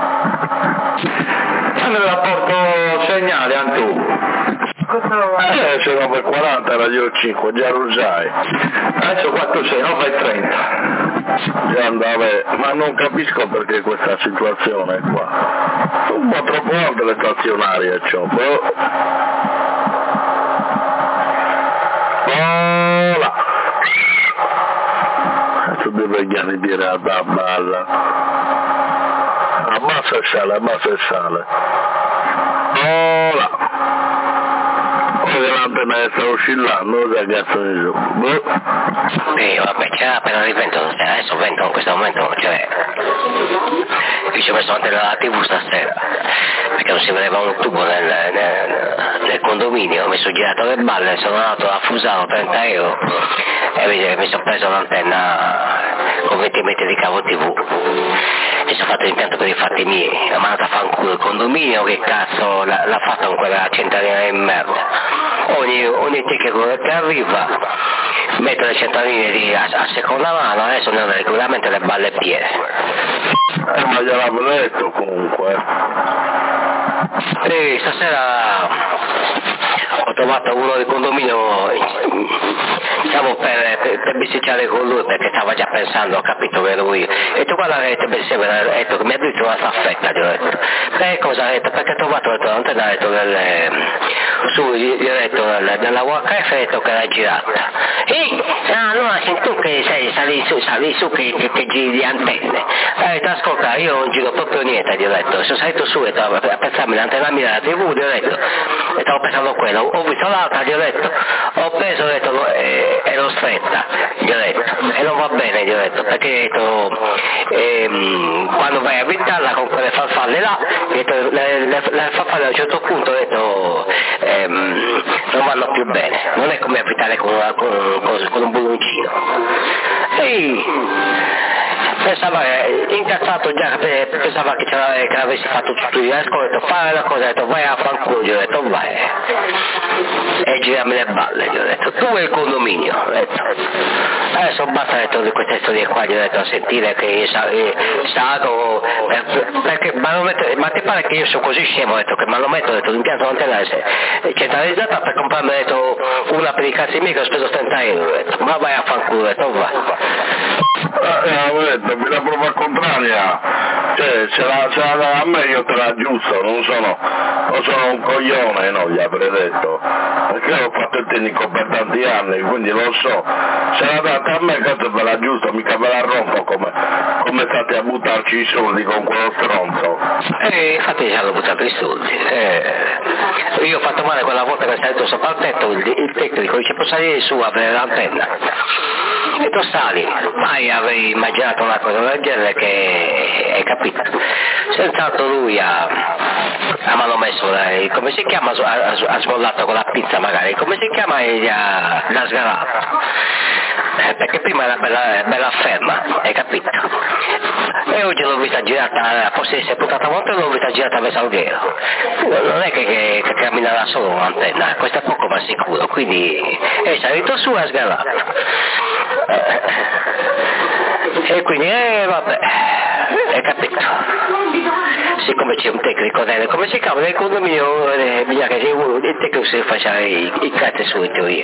Allora porto segnale Antù. Eh, se nove e quaranta radio cinque, già lo sai. Adesso qua tu sei nove e trenta. Già andava, ma non capisco perché questa situazione qua. Un po' troppo alte le stazionarie, ciò, però. Voilà! Adesso deve dire a da balla. Abbassa e sale, abbassa e sale. Voilà! L'antenna sta oscillando, che cazzo di giù? Sì, vabbè, c'era appena il vento, adesso il vento in questo momento non c'è. Io ci ho messo anche la tivù stasera, perché non si vedeva un tubo nel, nel, nel condominio, ho messo girato le balle, sono andato a Fusano trenta euro e mi, mi sono preso l'antenna con venti metri di cavo tivù. Mi sono fatto l'impianto per i fatti miei, l'ho mandato a fanculo il condominio, che cazzo l'ha, l'ha fatto con quella centralina di merda. Ogni, ogni ticket che arriva metto le centraline di, a, a seconda mano, adesso ne ho regolarmente le balle piene. Eh, ma gliel'avevo detto comunque. Sì, stasera ho trovato uno del condominio, stavo per, per, per bisticciare con lui perché stava già pensando, ho capito che ero io. E detto guarda che detto, mi ha detto una staffetta, gli ho detto. Per cosa? Ha detto, perché ho trovato l'antenna, ha detto delle, su, gli ho detto della U H F, ha detto che era girata. E ah, allora sei tu che sei, sali su, sali su che, che, che giri di antenne. Ha detto ascolta, io non giro proprio niente, gli ho detto, sono salito su e stavo a pensarmi l'antenna mia della tivù, gli ho detto, e stavo pensando a quello, ho visto l'altra, gli ho detto, ho preso, ho detto, e, e l'ho stretta, gli ho detto, e non va bene, gli ho detto, perché gli ho detto, ehm, quando vai a guidarla con quelle farfalle là, gli ho detto, le, le, le farfalle a un certo punto, ho detto, ehm, non vanno più bene, non è come abitare con, una, con, con, con un bulloncino. E pensava, incazzato già, pensava che, che l'avessi fatto tutto io, ho detto, fare la cosa, ho detto, vai a fanculo, gli ho detto, vai, e girarmi le balle, gli ho detto, tu e il condominio, ho detto. Adesso basta, ho detto, di queste storie qua, gli ho detto, a sentire che io sago, perché, ma, lo metto, ma ti pare che io sono così scemo, ho detto, che me lo metto, ho detto, l'impianto antennale centralizzata per comprarmi, ho detto, una scusa per i cazzi miei che ho speso trenta euro, ma vai a fanculo, non va. Eh, avevo detto, mi la prova contraria, cioè se la, se la dà a me io te la aggiusto, non sono, non sono un coglione, no, gli avrei detto, perché ho fatto il tecnico per tanti anni, quindi lo so, se la date a me cazzo ve la aggiusto, mica ve la rompo come, come state a buttarci i soldi con quello stronzo. Eh, infatti ci hanno buttato i soldi, eh, io ho fatto male quella volta che è salito sopra il tetto, il, il tecnico dice può salire su a vedere l'antenna. E tu sali, mai avrei immaginato una cosa del genere che hai capito. Senz'altro lui ha, ha manomesso, come si chiama, ha, ha smollato con la pizza magari, come si chiama e gli ha, l'ha sgarato. Eh, perché prima era bella, bella ferma, hai capito? E oggi l'ho vista girata, forse si è puntata a volte l'ho vista girata verso Alghero. Non è che, che, che cammina da solo un'antenna, questo è poco ma sicuro, quindi è salito su e ha sgarato. E quindi eh, vabbè, hai capito? Siccome c'è un tecnico delle, come si chiama nel condominio, eh, bisogna che il tecnico si faccia i, i cazzi su in teoria.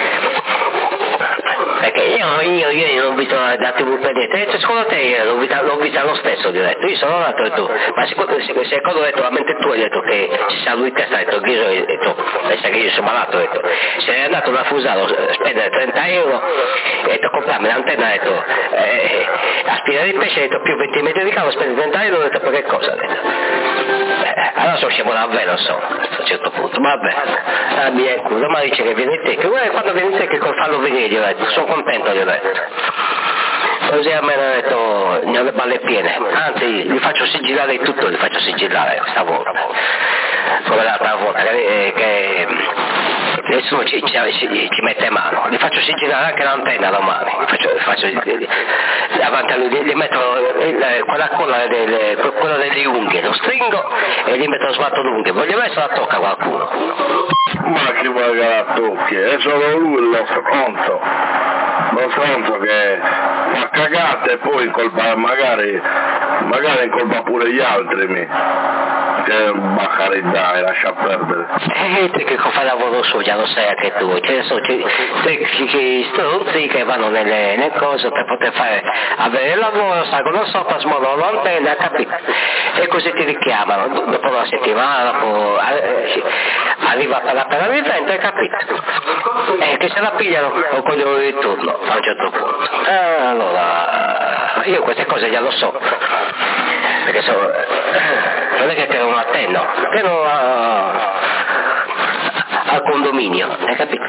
Perché io, io, io non ho visto la tivù per niente, secondo te l'ho vista, l'ho vista lo stesso, diretto, io sono andato e tu, ma secondo, secondo ho detto, mente tu hai detto che ci sa lui testa, ha detto che io, ho detto, pensa che io sono malato, ho detto, se è andato da Fusaro a spendere trenta euro, ho detto comprarmi l'antenna, ho detto, eh, aspirare il pesce, ho detto più venti metri di cavo, spendere trenta euro, ho detto per che cosa, ho detto. Eh, allora sono scemo davvero, so, a un certo punto, vabbè, ah, mi è culo, ma dice che viene il tecnico, guarda quando viene il tecnico farlo venire, gli ho detto, sono contento, gli ho detto. Così a me hanno detto, ne ho le balle piene, anzi li faccio sigillare tutto, li faccio sigillare questa volta, come l'altra volta, che, che nessuno ci, ci, ci, ci mette mano, li faccio sigillare anche l'antenna domani, faccio, faccio, davanti a lui, gli metto il, quella colla delle, quella delle unghie, lo stringo e gli metto lo smalto d'unghie, voglio vedere se la tocca qualcuno. Ma chi vuole che la tocchi? È solo lui lo stronzo, lo stronzo che fa cagate e poi incolpa, magari, magari incolpa pure gli altri, mi. Che baccarità e lascia perdere. Eh, te che fa lavoro suo, già lo sai anche tu, ce ne sono tecnici stronzi che vanno nelle, nelle cose per poter fare, avere il lavoro, salgono sopra, smollano l'antenna, capito? E così ti richiamano, dopo una settimana, dopo eh, arriva per la pena vivente, capito? E che se la pigliano o cogliano di turno a un certo punto. Eh, allora, io queste cose già lo so, perché so, non è che c'era un antenno, però a, al condominio, hai capito?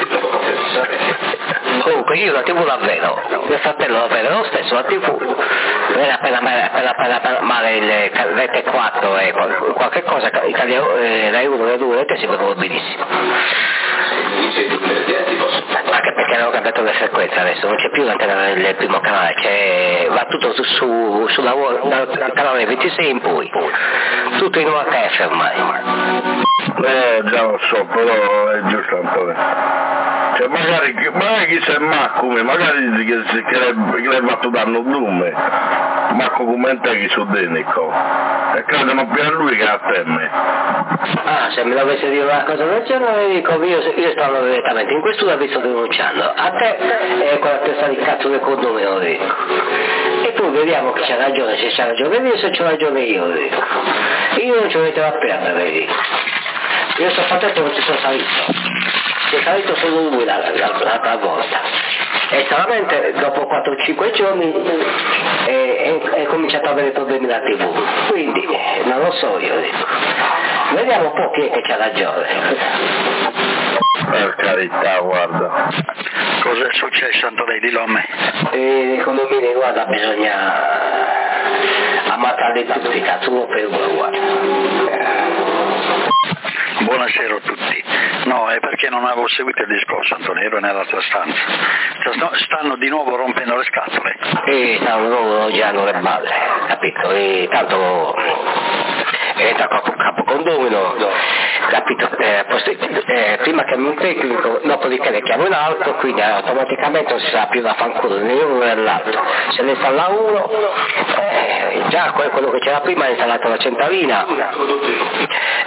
Comunque io la tivù la vedo, mio fratello la vede lo stesso, la tivù, vede appena appena male il rete quattro e qualche cosa, Rai uno e due che si vedono benissimo. Anche perché hanno cambiato le frequenze adesso, non c'è più l'antenna del primo canale, c'è, va tutto su, su, sulla, dal canale ventisei in poi, tutto in U H F ormai. Eh già lo so, però è giusto Antonio. Cioè magari, magari chi se Macco, magari che, che, le, che le fatto danno dume, Macco come te chi su Denico, e credono più a lui che a te me. Ah, se me l'avesse detto una cosa del genere, dico, io, io stavo direttamente, in questo l'ho visto denunciando, a te è quella testa di cazzo del condominio, lo dico. E poi vediamo chi c'ha ragione, se c'ha ragione io, se c'ho ragione io, lo dico. Io non ci metto a perdere, dico. Io sto fatto non ci sono salito. Si è salito solo lui l'altra volta e solamente dopo quattro o cinque giorni è, è, è cominciato a avere problemi la tivù, quindi non lo so io, dico. Vediamo un po' chi è che c'ha ragione. Per carità, guarda. Cos'è successo Antonio? Dillo a me. E nei condomini, guarda, bisogna ammazzarli tutti, cazzo uno per uno, guarda. Buonasera a tutti. No, è perché non avevo seguito il discorso, Antonio, ero nell'altra stanza. Stanno di nuovo rompendo le scatole. E stanno di nuovo girando le balle, capito? E tanto entra capo, capo condomino, capito? Eh, eh, prima che un tecnico, dopodiché le chiamo in alto, quindi automaticamente non si sa più la fanculo né uno né l'altro. Se ne installa uno, eh, già quello che c'era prima è installato la centralina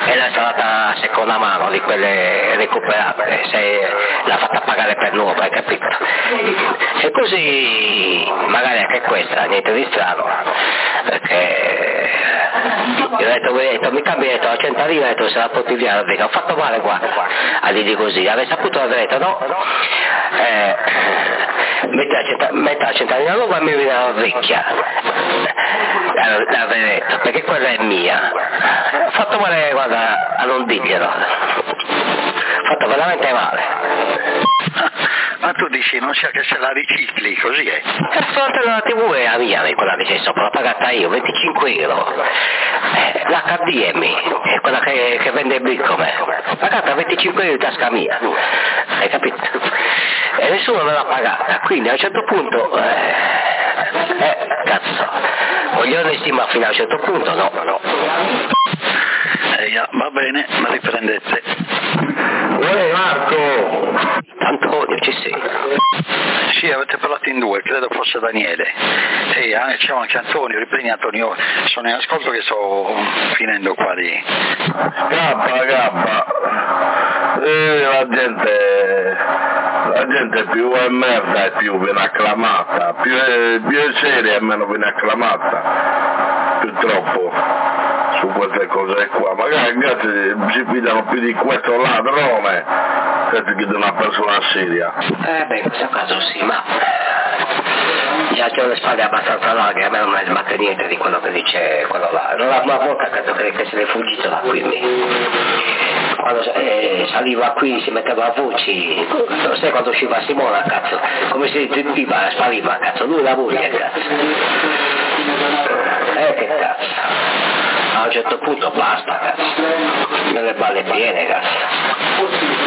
e la salata a seconda mano di quelle recuperate, se l'ha fatta pagare per nuovo, hai capito? E così magari anche questa, niente di strano, perché io ho detto, ho detto mi cambia, ho detto la centralina, ho detto se la puoi pigliare, ho detto ho fatto male qua, a dirgli così, avrei saputo, avrei detto no, eh, metti la, centra, metti la centralina nuova e mi viene la vecchia, l'avrei detto, perché quella è mia, ho fatto male, guarda, a non dirglielo, ho fatto veramente male. Ma tu dici non sia che se la ricicli, così è? E fronte alla tivù è la mia, quella che c'è sopra, l'ho pagata io, venticinque euro. Eh, l'H D M è quella che, che vende il Bitcoin, pagata venticinque euro in tasca mia, hai capito? E nessuno me l'ha pagata, quindi a un certo punto, eh, eh cazzo, coglione stima fino a un certo punto, no, no. Eh, yeah, va bene, ma riprendete. Uè Marco! Antonio, ci sei? Sì, avete parlato in due, credo fosse Daniele. E eh, c'è anche Antonio, riprendi Antonio, sono in ascolto che sto finendo qua di... Cappa, cappa. Eh, la gente... La gente più è merda e più viene acclamata, più è, più è seria e meno viene acclamata, purtroppo, su queste cose qua. Magari ragazzi si fidano più di questo ladrone che di una persona seria. Eh beh, in questo caso sì, ma già c'ho le spalle abbastanza larghe, a me non me ne sbatte niente di quello che dice quello là. Non la, una volta credo che, che se ne è fuggito da qui, quando eh, saliva qui si metteva a voci, non sai quando usciva Simona, cazzo, come si sentiva, spariva, cazzo, lui la moglie, cazzo. Eh che cazzo, a un certo punto basta, cazzo, me le balle piene, cazzo.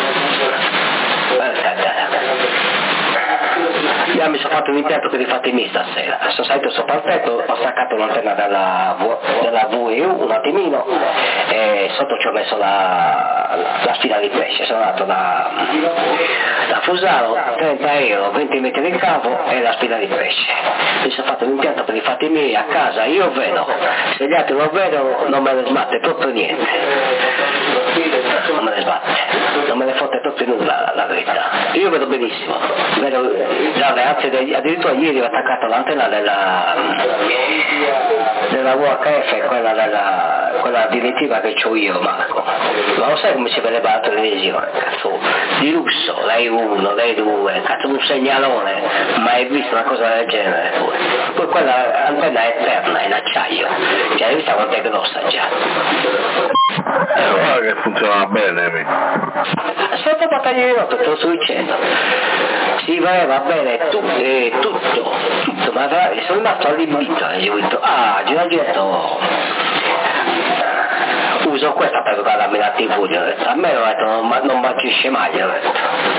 Io mi sono fatto un impianto per i fatti miei stasera, sono salito sopra il tetto, ho staccato l'antenna della, della V E U un attimino e sotto ci ho messo la, la spina di pesce, sono andato da, da Fusaro, trenta euro, venti metri di cavo e la spina di pesce. Mi sono fatto un impianto per i fatti miei a casa, io vedo, se gli altri lo vedono non me ne sbatte proprio niente, non me ne sbatte, non me ne fotte proprio nulla la, la verità, io vedo benissimo, vedo la ragazzi, addirittura ieri ho attaccato l'antenna della della U H F, quella, della, quella direttiva che ho io, Marco, ma lo sai come si vedeva la televisione, cazzo, di lusso, lei uno, lei due, cazzo un segnalone, mai visto una cosa del genere poi, poi quella antenna è eterna, è in acciaio, cioè hai visto quanto è grossa già. Eh, guarda che funziona bene, mi. Sotto battaglia di notte, te lo sto dicendo. Si voleva bene tu, eh, tutto, tutto, ma sono rimasto allibito e gli ho detto, ah, Giragetto, uso questa per guardarmi la tivù, gli ho detto, a me l'ho detto, non, non mangisce mai, gli ho detto.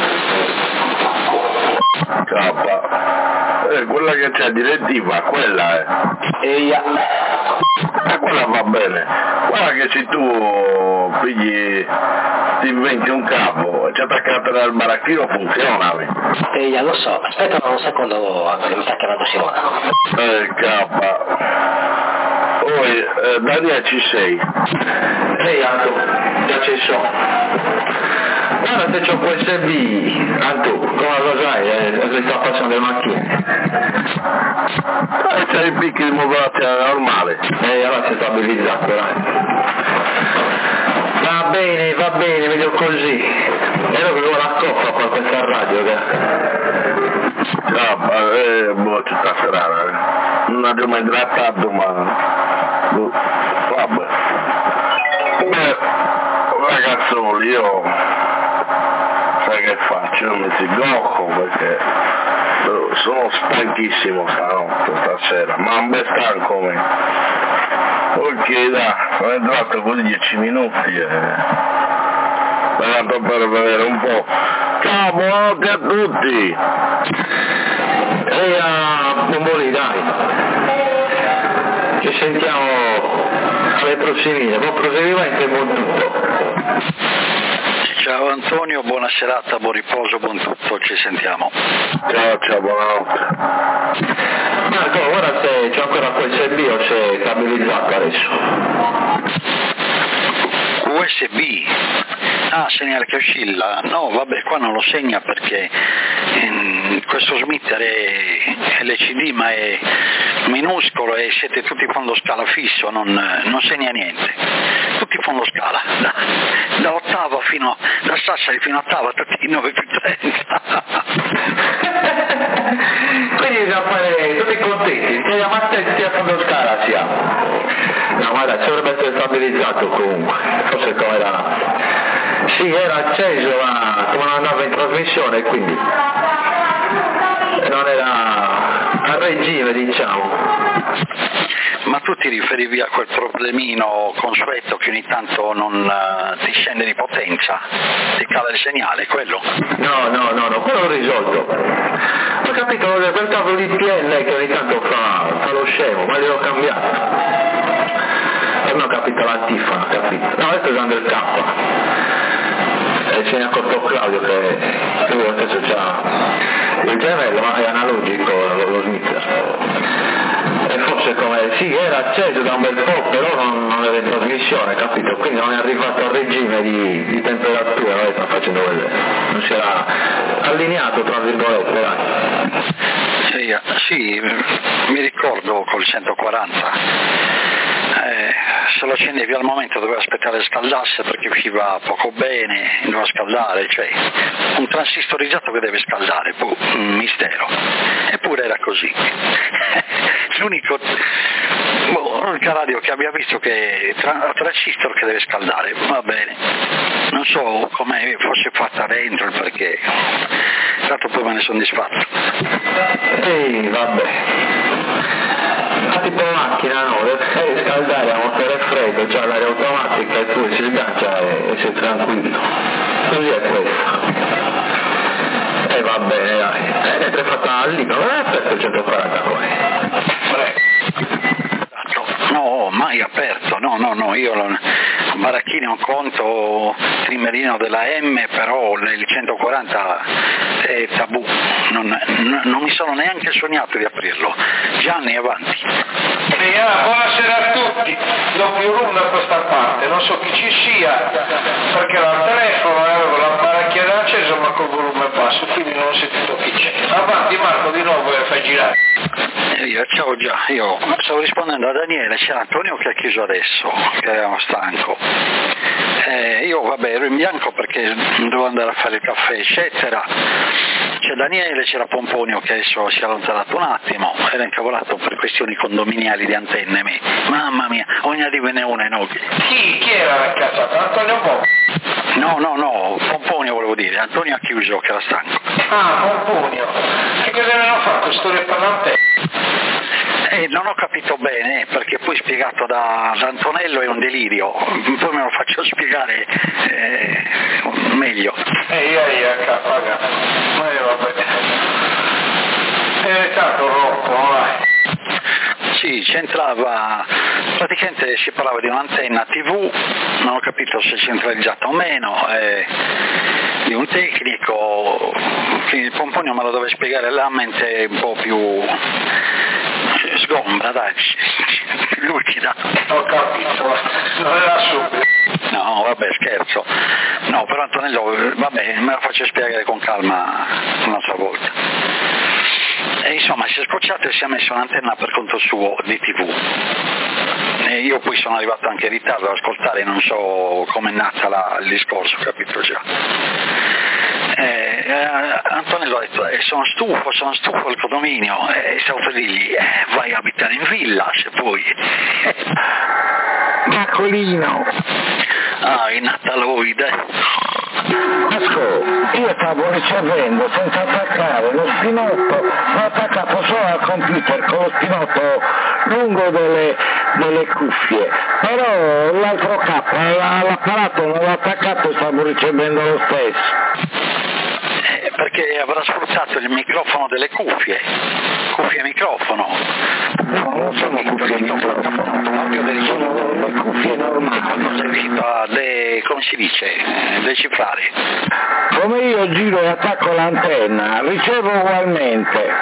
Cappa, eh, quella che c'è direttiva, quella è. E io... Eh, quella va bene, guarda che se tu pigli, ti inventi un capo e ci attaccate nel baracchino funziona. E io lo so, aspetta un secondo, mi sta chiamando Simona. Eh, cappa. Poi, eh, Daniele ci sei? Ehi Anto, già ci sono. Guarda se c'ho quel U S B, Anto, come lo sai, eh, che sta passando le macchine. Eh, c'è i picchi di modulazione normale. E allora si è stabilizzato, dai. Va bene, va bene, meglio così. Ero che con la coppa qua questa radio, che... Cappa, eh, boh, tutta serata, eh. Non abbiamo mai idratato, ma... Vabbè. Beh, ragazzoli, io sai che faccio? Io mi sgocco perché sono stanchissimo stanotte, stasera, ma un bel stanco me. Ok, dai, sono entrato con dieci minuti e sono andato per vedere un po'. Ciao, buonanotte a tutti! E a Bomboli, dai! Ci sentiamo alle prossime, buon proseguimento e buon tutto. Ciao Antonio, buona serata, buon riposo, buon tutto, ci sentiamo. Ciao, ciao, buonanotte. Marco, guarda se c'è ancora quel U S B o se è stabilizzato adesso. U S B. Ah, segnale che oscilla. No, vabbè, qua non lo segna perché ehm, questo smitter è L C D ma è minuscolo e siete tutti fondo scala fisso, non, non segna niente. Tutti fondo scala, da, da ottava fino, da Sassari fino a ottava, tutti nove più trenta. Quindi bisogna fare tutti contenti, chiediamo attenti a fondo scala siamo. No, guarda, ci dovrebbe essere stabilizzato comunque, forse come era. Sì, era acceso ma come non andava in trasmissione, quindi non era a regime, diciamo. Ma tu ti riferivi a quel problemino consueto che ogni tanto non uh, ti scende di potenza, ti cala il segnale, quello? No, no, no, no, quello l'ho risolto. Ho capito, quel tavolo di P N che ogni tanto fa, fa lo scemo, ma gliel'ho cambiato. E non ho capito l'antifona, capito? No, adesso è usando il K. E se ne è accorto Claudio che, che lui adesso c'ha il gemello, ma è analogico lo, lo smitter. E forse come, sì, era acceso da un bel po', però non, non era in trasmissione, capito? Quindi non è arrivato al regime di, di temperatura, noi sta facendo vedere. Non si era allineato, tra virgolette, dai. Sì, sì, mi ricordo col centoquaranta. Eh, se lo accendevi al momento doveva aspettare che scaldasse perché usciva poco bene, doveva scaldare, cioè un transistorizzato che deve scaldare, boh, un mistero, eppure era così. L'unico boh, l'unica radio che abbia visto che tra, transistor che deve scaldare, va bene, non so come fosse fatta dentro il perché, tanto poi me ne sono disfatto. Sì, vabbè. Ma tipo macchina no, devi scaldare a motore freddo, c'è l'aria automatica e tu si sgancia e, e sei tranquillo. Così è questo. E va bene, dai. E è fatta lì, non è aperto il centoquaranta come? No, mai aperto, no, no, no, io lo, Baracchini ho un conto trimmerino della M, però il centoquaranta è tabù, non, non mi sono neanche sognato di aprirlo. Gianni, avanti. Sì, ah, buonasera a tutti, do più lungo da questa parte, non so chi ci sia, perché al telefono avevo la baracchiera accesa ma col volume basso, quindi non ho sentito chi c'è. Avanti Marco, di nuovo e fai girare. Io, ciao già, io stavo rispondendo a Daniele, c'era Antonio che ha chiuso adesso, che era stanco. Eh, io vabbè ero in bianco perché dovevo andare a fare il caffè eccetera. C'è Daniele, c'era Pomponio che adesso si è allontanato un attimo, era incavolato per questioni condominiali di antenne. Me. Mamma mia, ogni arrivene una in occhi. Chi? Chi era a casa? Antonio Pomponio? No, no, no, Pomponio volevo dire, Antonio ha chiuso che era stanco. Ah, Pomponio, che cosa ne hanno fatto? Storia per l'antenne? Eh, non ho capito bene perché poi spiegato da, da Antonello è un delirio, poi me lo faccio spiegare eh, meglio. Ehi, ehi, a capaga, ma io vabbè. È tanto rompo, vai. Sì, c'entrava, praticamente si parlava di un'antenna tivù, non ho capito se centralizzata o meno, eh, di un tecnico, quindi il Pomponio me lo deve spiegare la mente un po' più sgombra, dai, lucida. Ho capito, non era subito. No, vabbè, scherzo. No, però Antonello, vabbè, me la faccio spiegare con calma un'altra volta. E insomma si è scocciato e si è messo un'antenna per conto suo di tivù. E io poi sono arrivato anche in ritardo ad ascoltare, non so com'è nata la, il discorso, capito già. Eh, eh, Antonello ha detto, eh, sono stufo, sono stufo del condominio, e eh, stavo per dirgli, eh, vai a abitare in villa se puoi. Marcolino. Ah, in Nataloide. Asco, io stavo ricevendo senza attaccare lo spinotto, l'ho attaccato solo al computer con lo spinotto lungo delle, delle cuffie, però l'altro capo, l'apparato non l'ho attaccato e stavo ricevendo lo stesso. Eh, perché avrà sfruttato il microfono delle cuffie, cuffie e microfono. No, non sono cuffie e microfono, sono le cuffie normali. Non sei riuscito a, de, come si dice, decifrare. Come io giro e attacco l'antenna, ricevo ugualmente.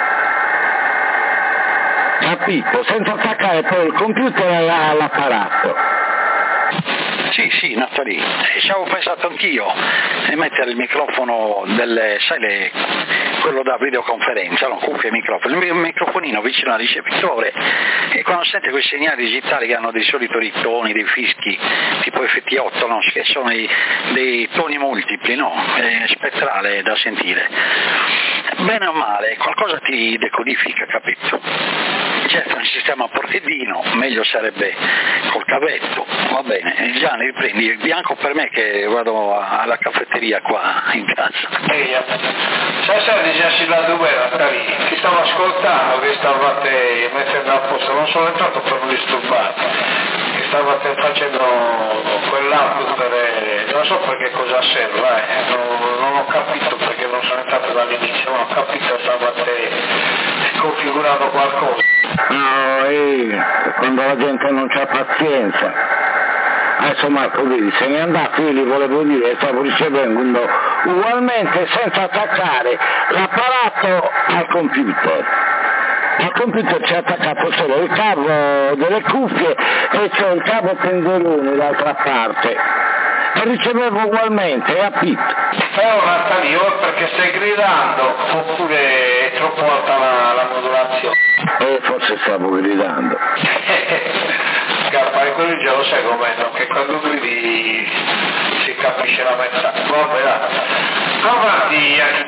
Capito? Senza attaccare poi il computer all'apparato. Sì, sì, Natali, eh, ci avevo pensato anch'io di mettere il microfono delle, sai, le, quello da videoconferenza, no? Cuffie e microfono, il microfonino vicino al ricevitore, e quando sente quei segnali digitali che hanno di solito dei toni, dei fischi, tipo F T otto, no? Che sono dei, dei toni multipli, no? È spettrale da sentire. Bene o male, qualcosa ti decodifica, capito? Certo, un sistema a porchettino, meglio sarebbe col cavetto, va bene, Gianni riprendi, il bianco per me che vado alla caffetteria qua in casa. Eia, sai se dicessi la dove Natali, ti stavo ascoltando che stavate mettendo a posto, non sono entrato per non disturbarti, che stavate facendo quell'app per, non so perché cosa serve, eh. non, non ho capito perché non sono entrato dall'inizio, non ho capito, stavate configurando qualcosa. No, eh, quando la gente non c'ha pazienza. Adesso Marco vedi, se n'è andato, io gli volevo dire, stavo ricevendo ugualmente senza attaccare l'apparato al computer. Al computer c'è attaccato solo il cavo delle cuffie e c'è il cavo penderone d'altra parte. E ricevevo ugualmente, è a pit. Però Natali, o perché stai gridando oppure è troppo alta la, la modulazione? Eh, forse stavo gridando. Scarpa, e quello già lo sai com'è, no? Che quando gridi si capisce la metà. Vabbè, dai. Avanti anche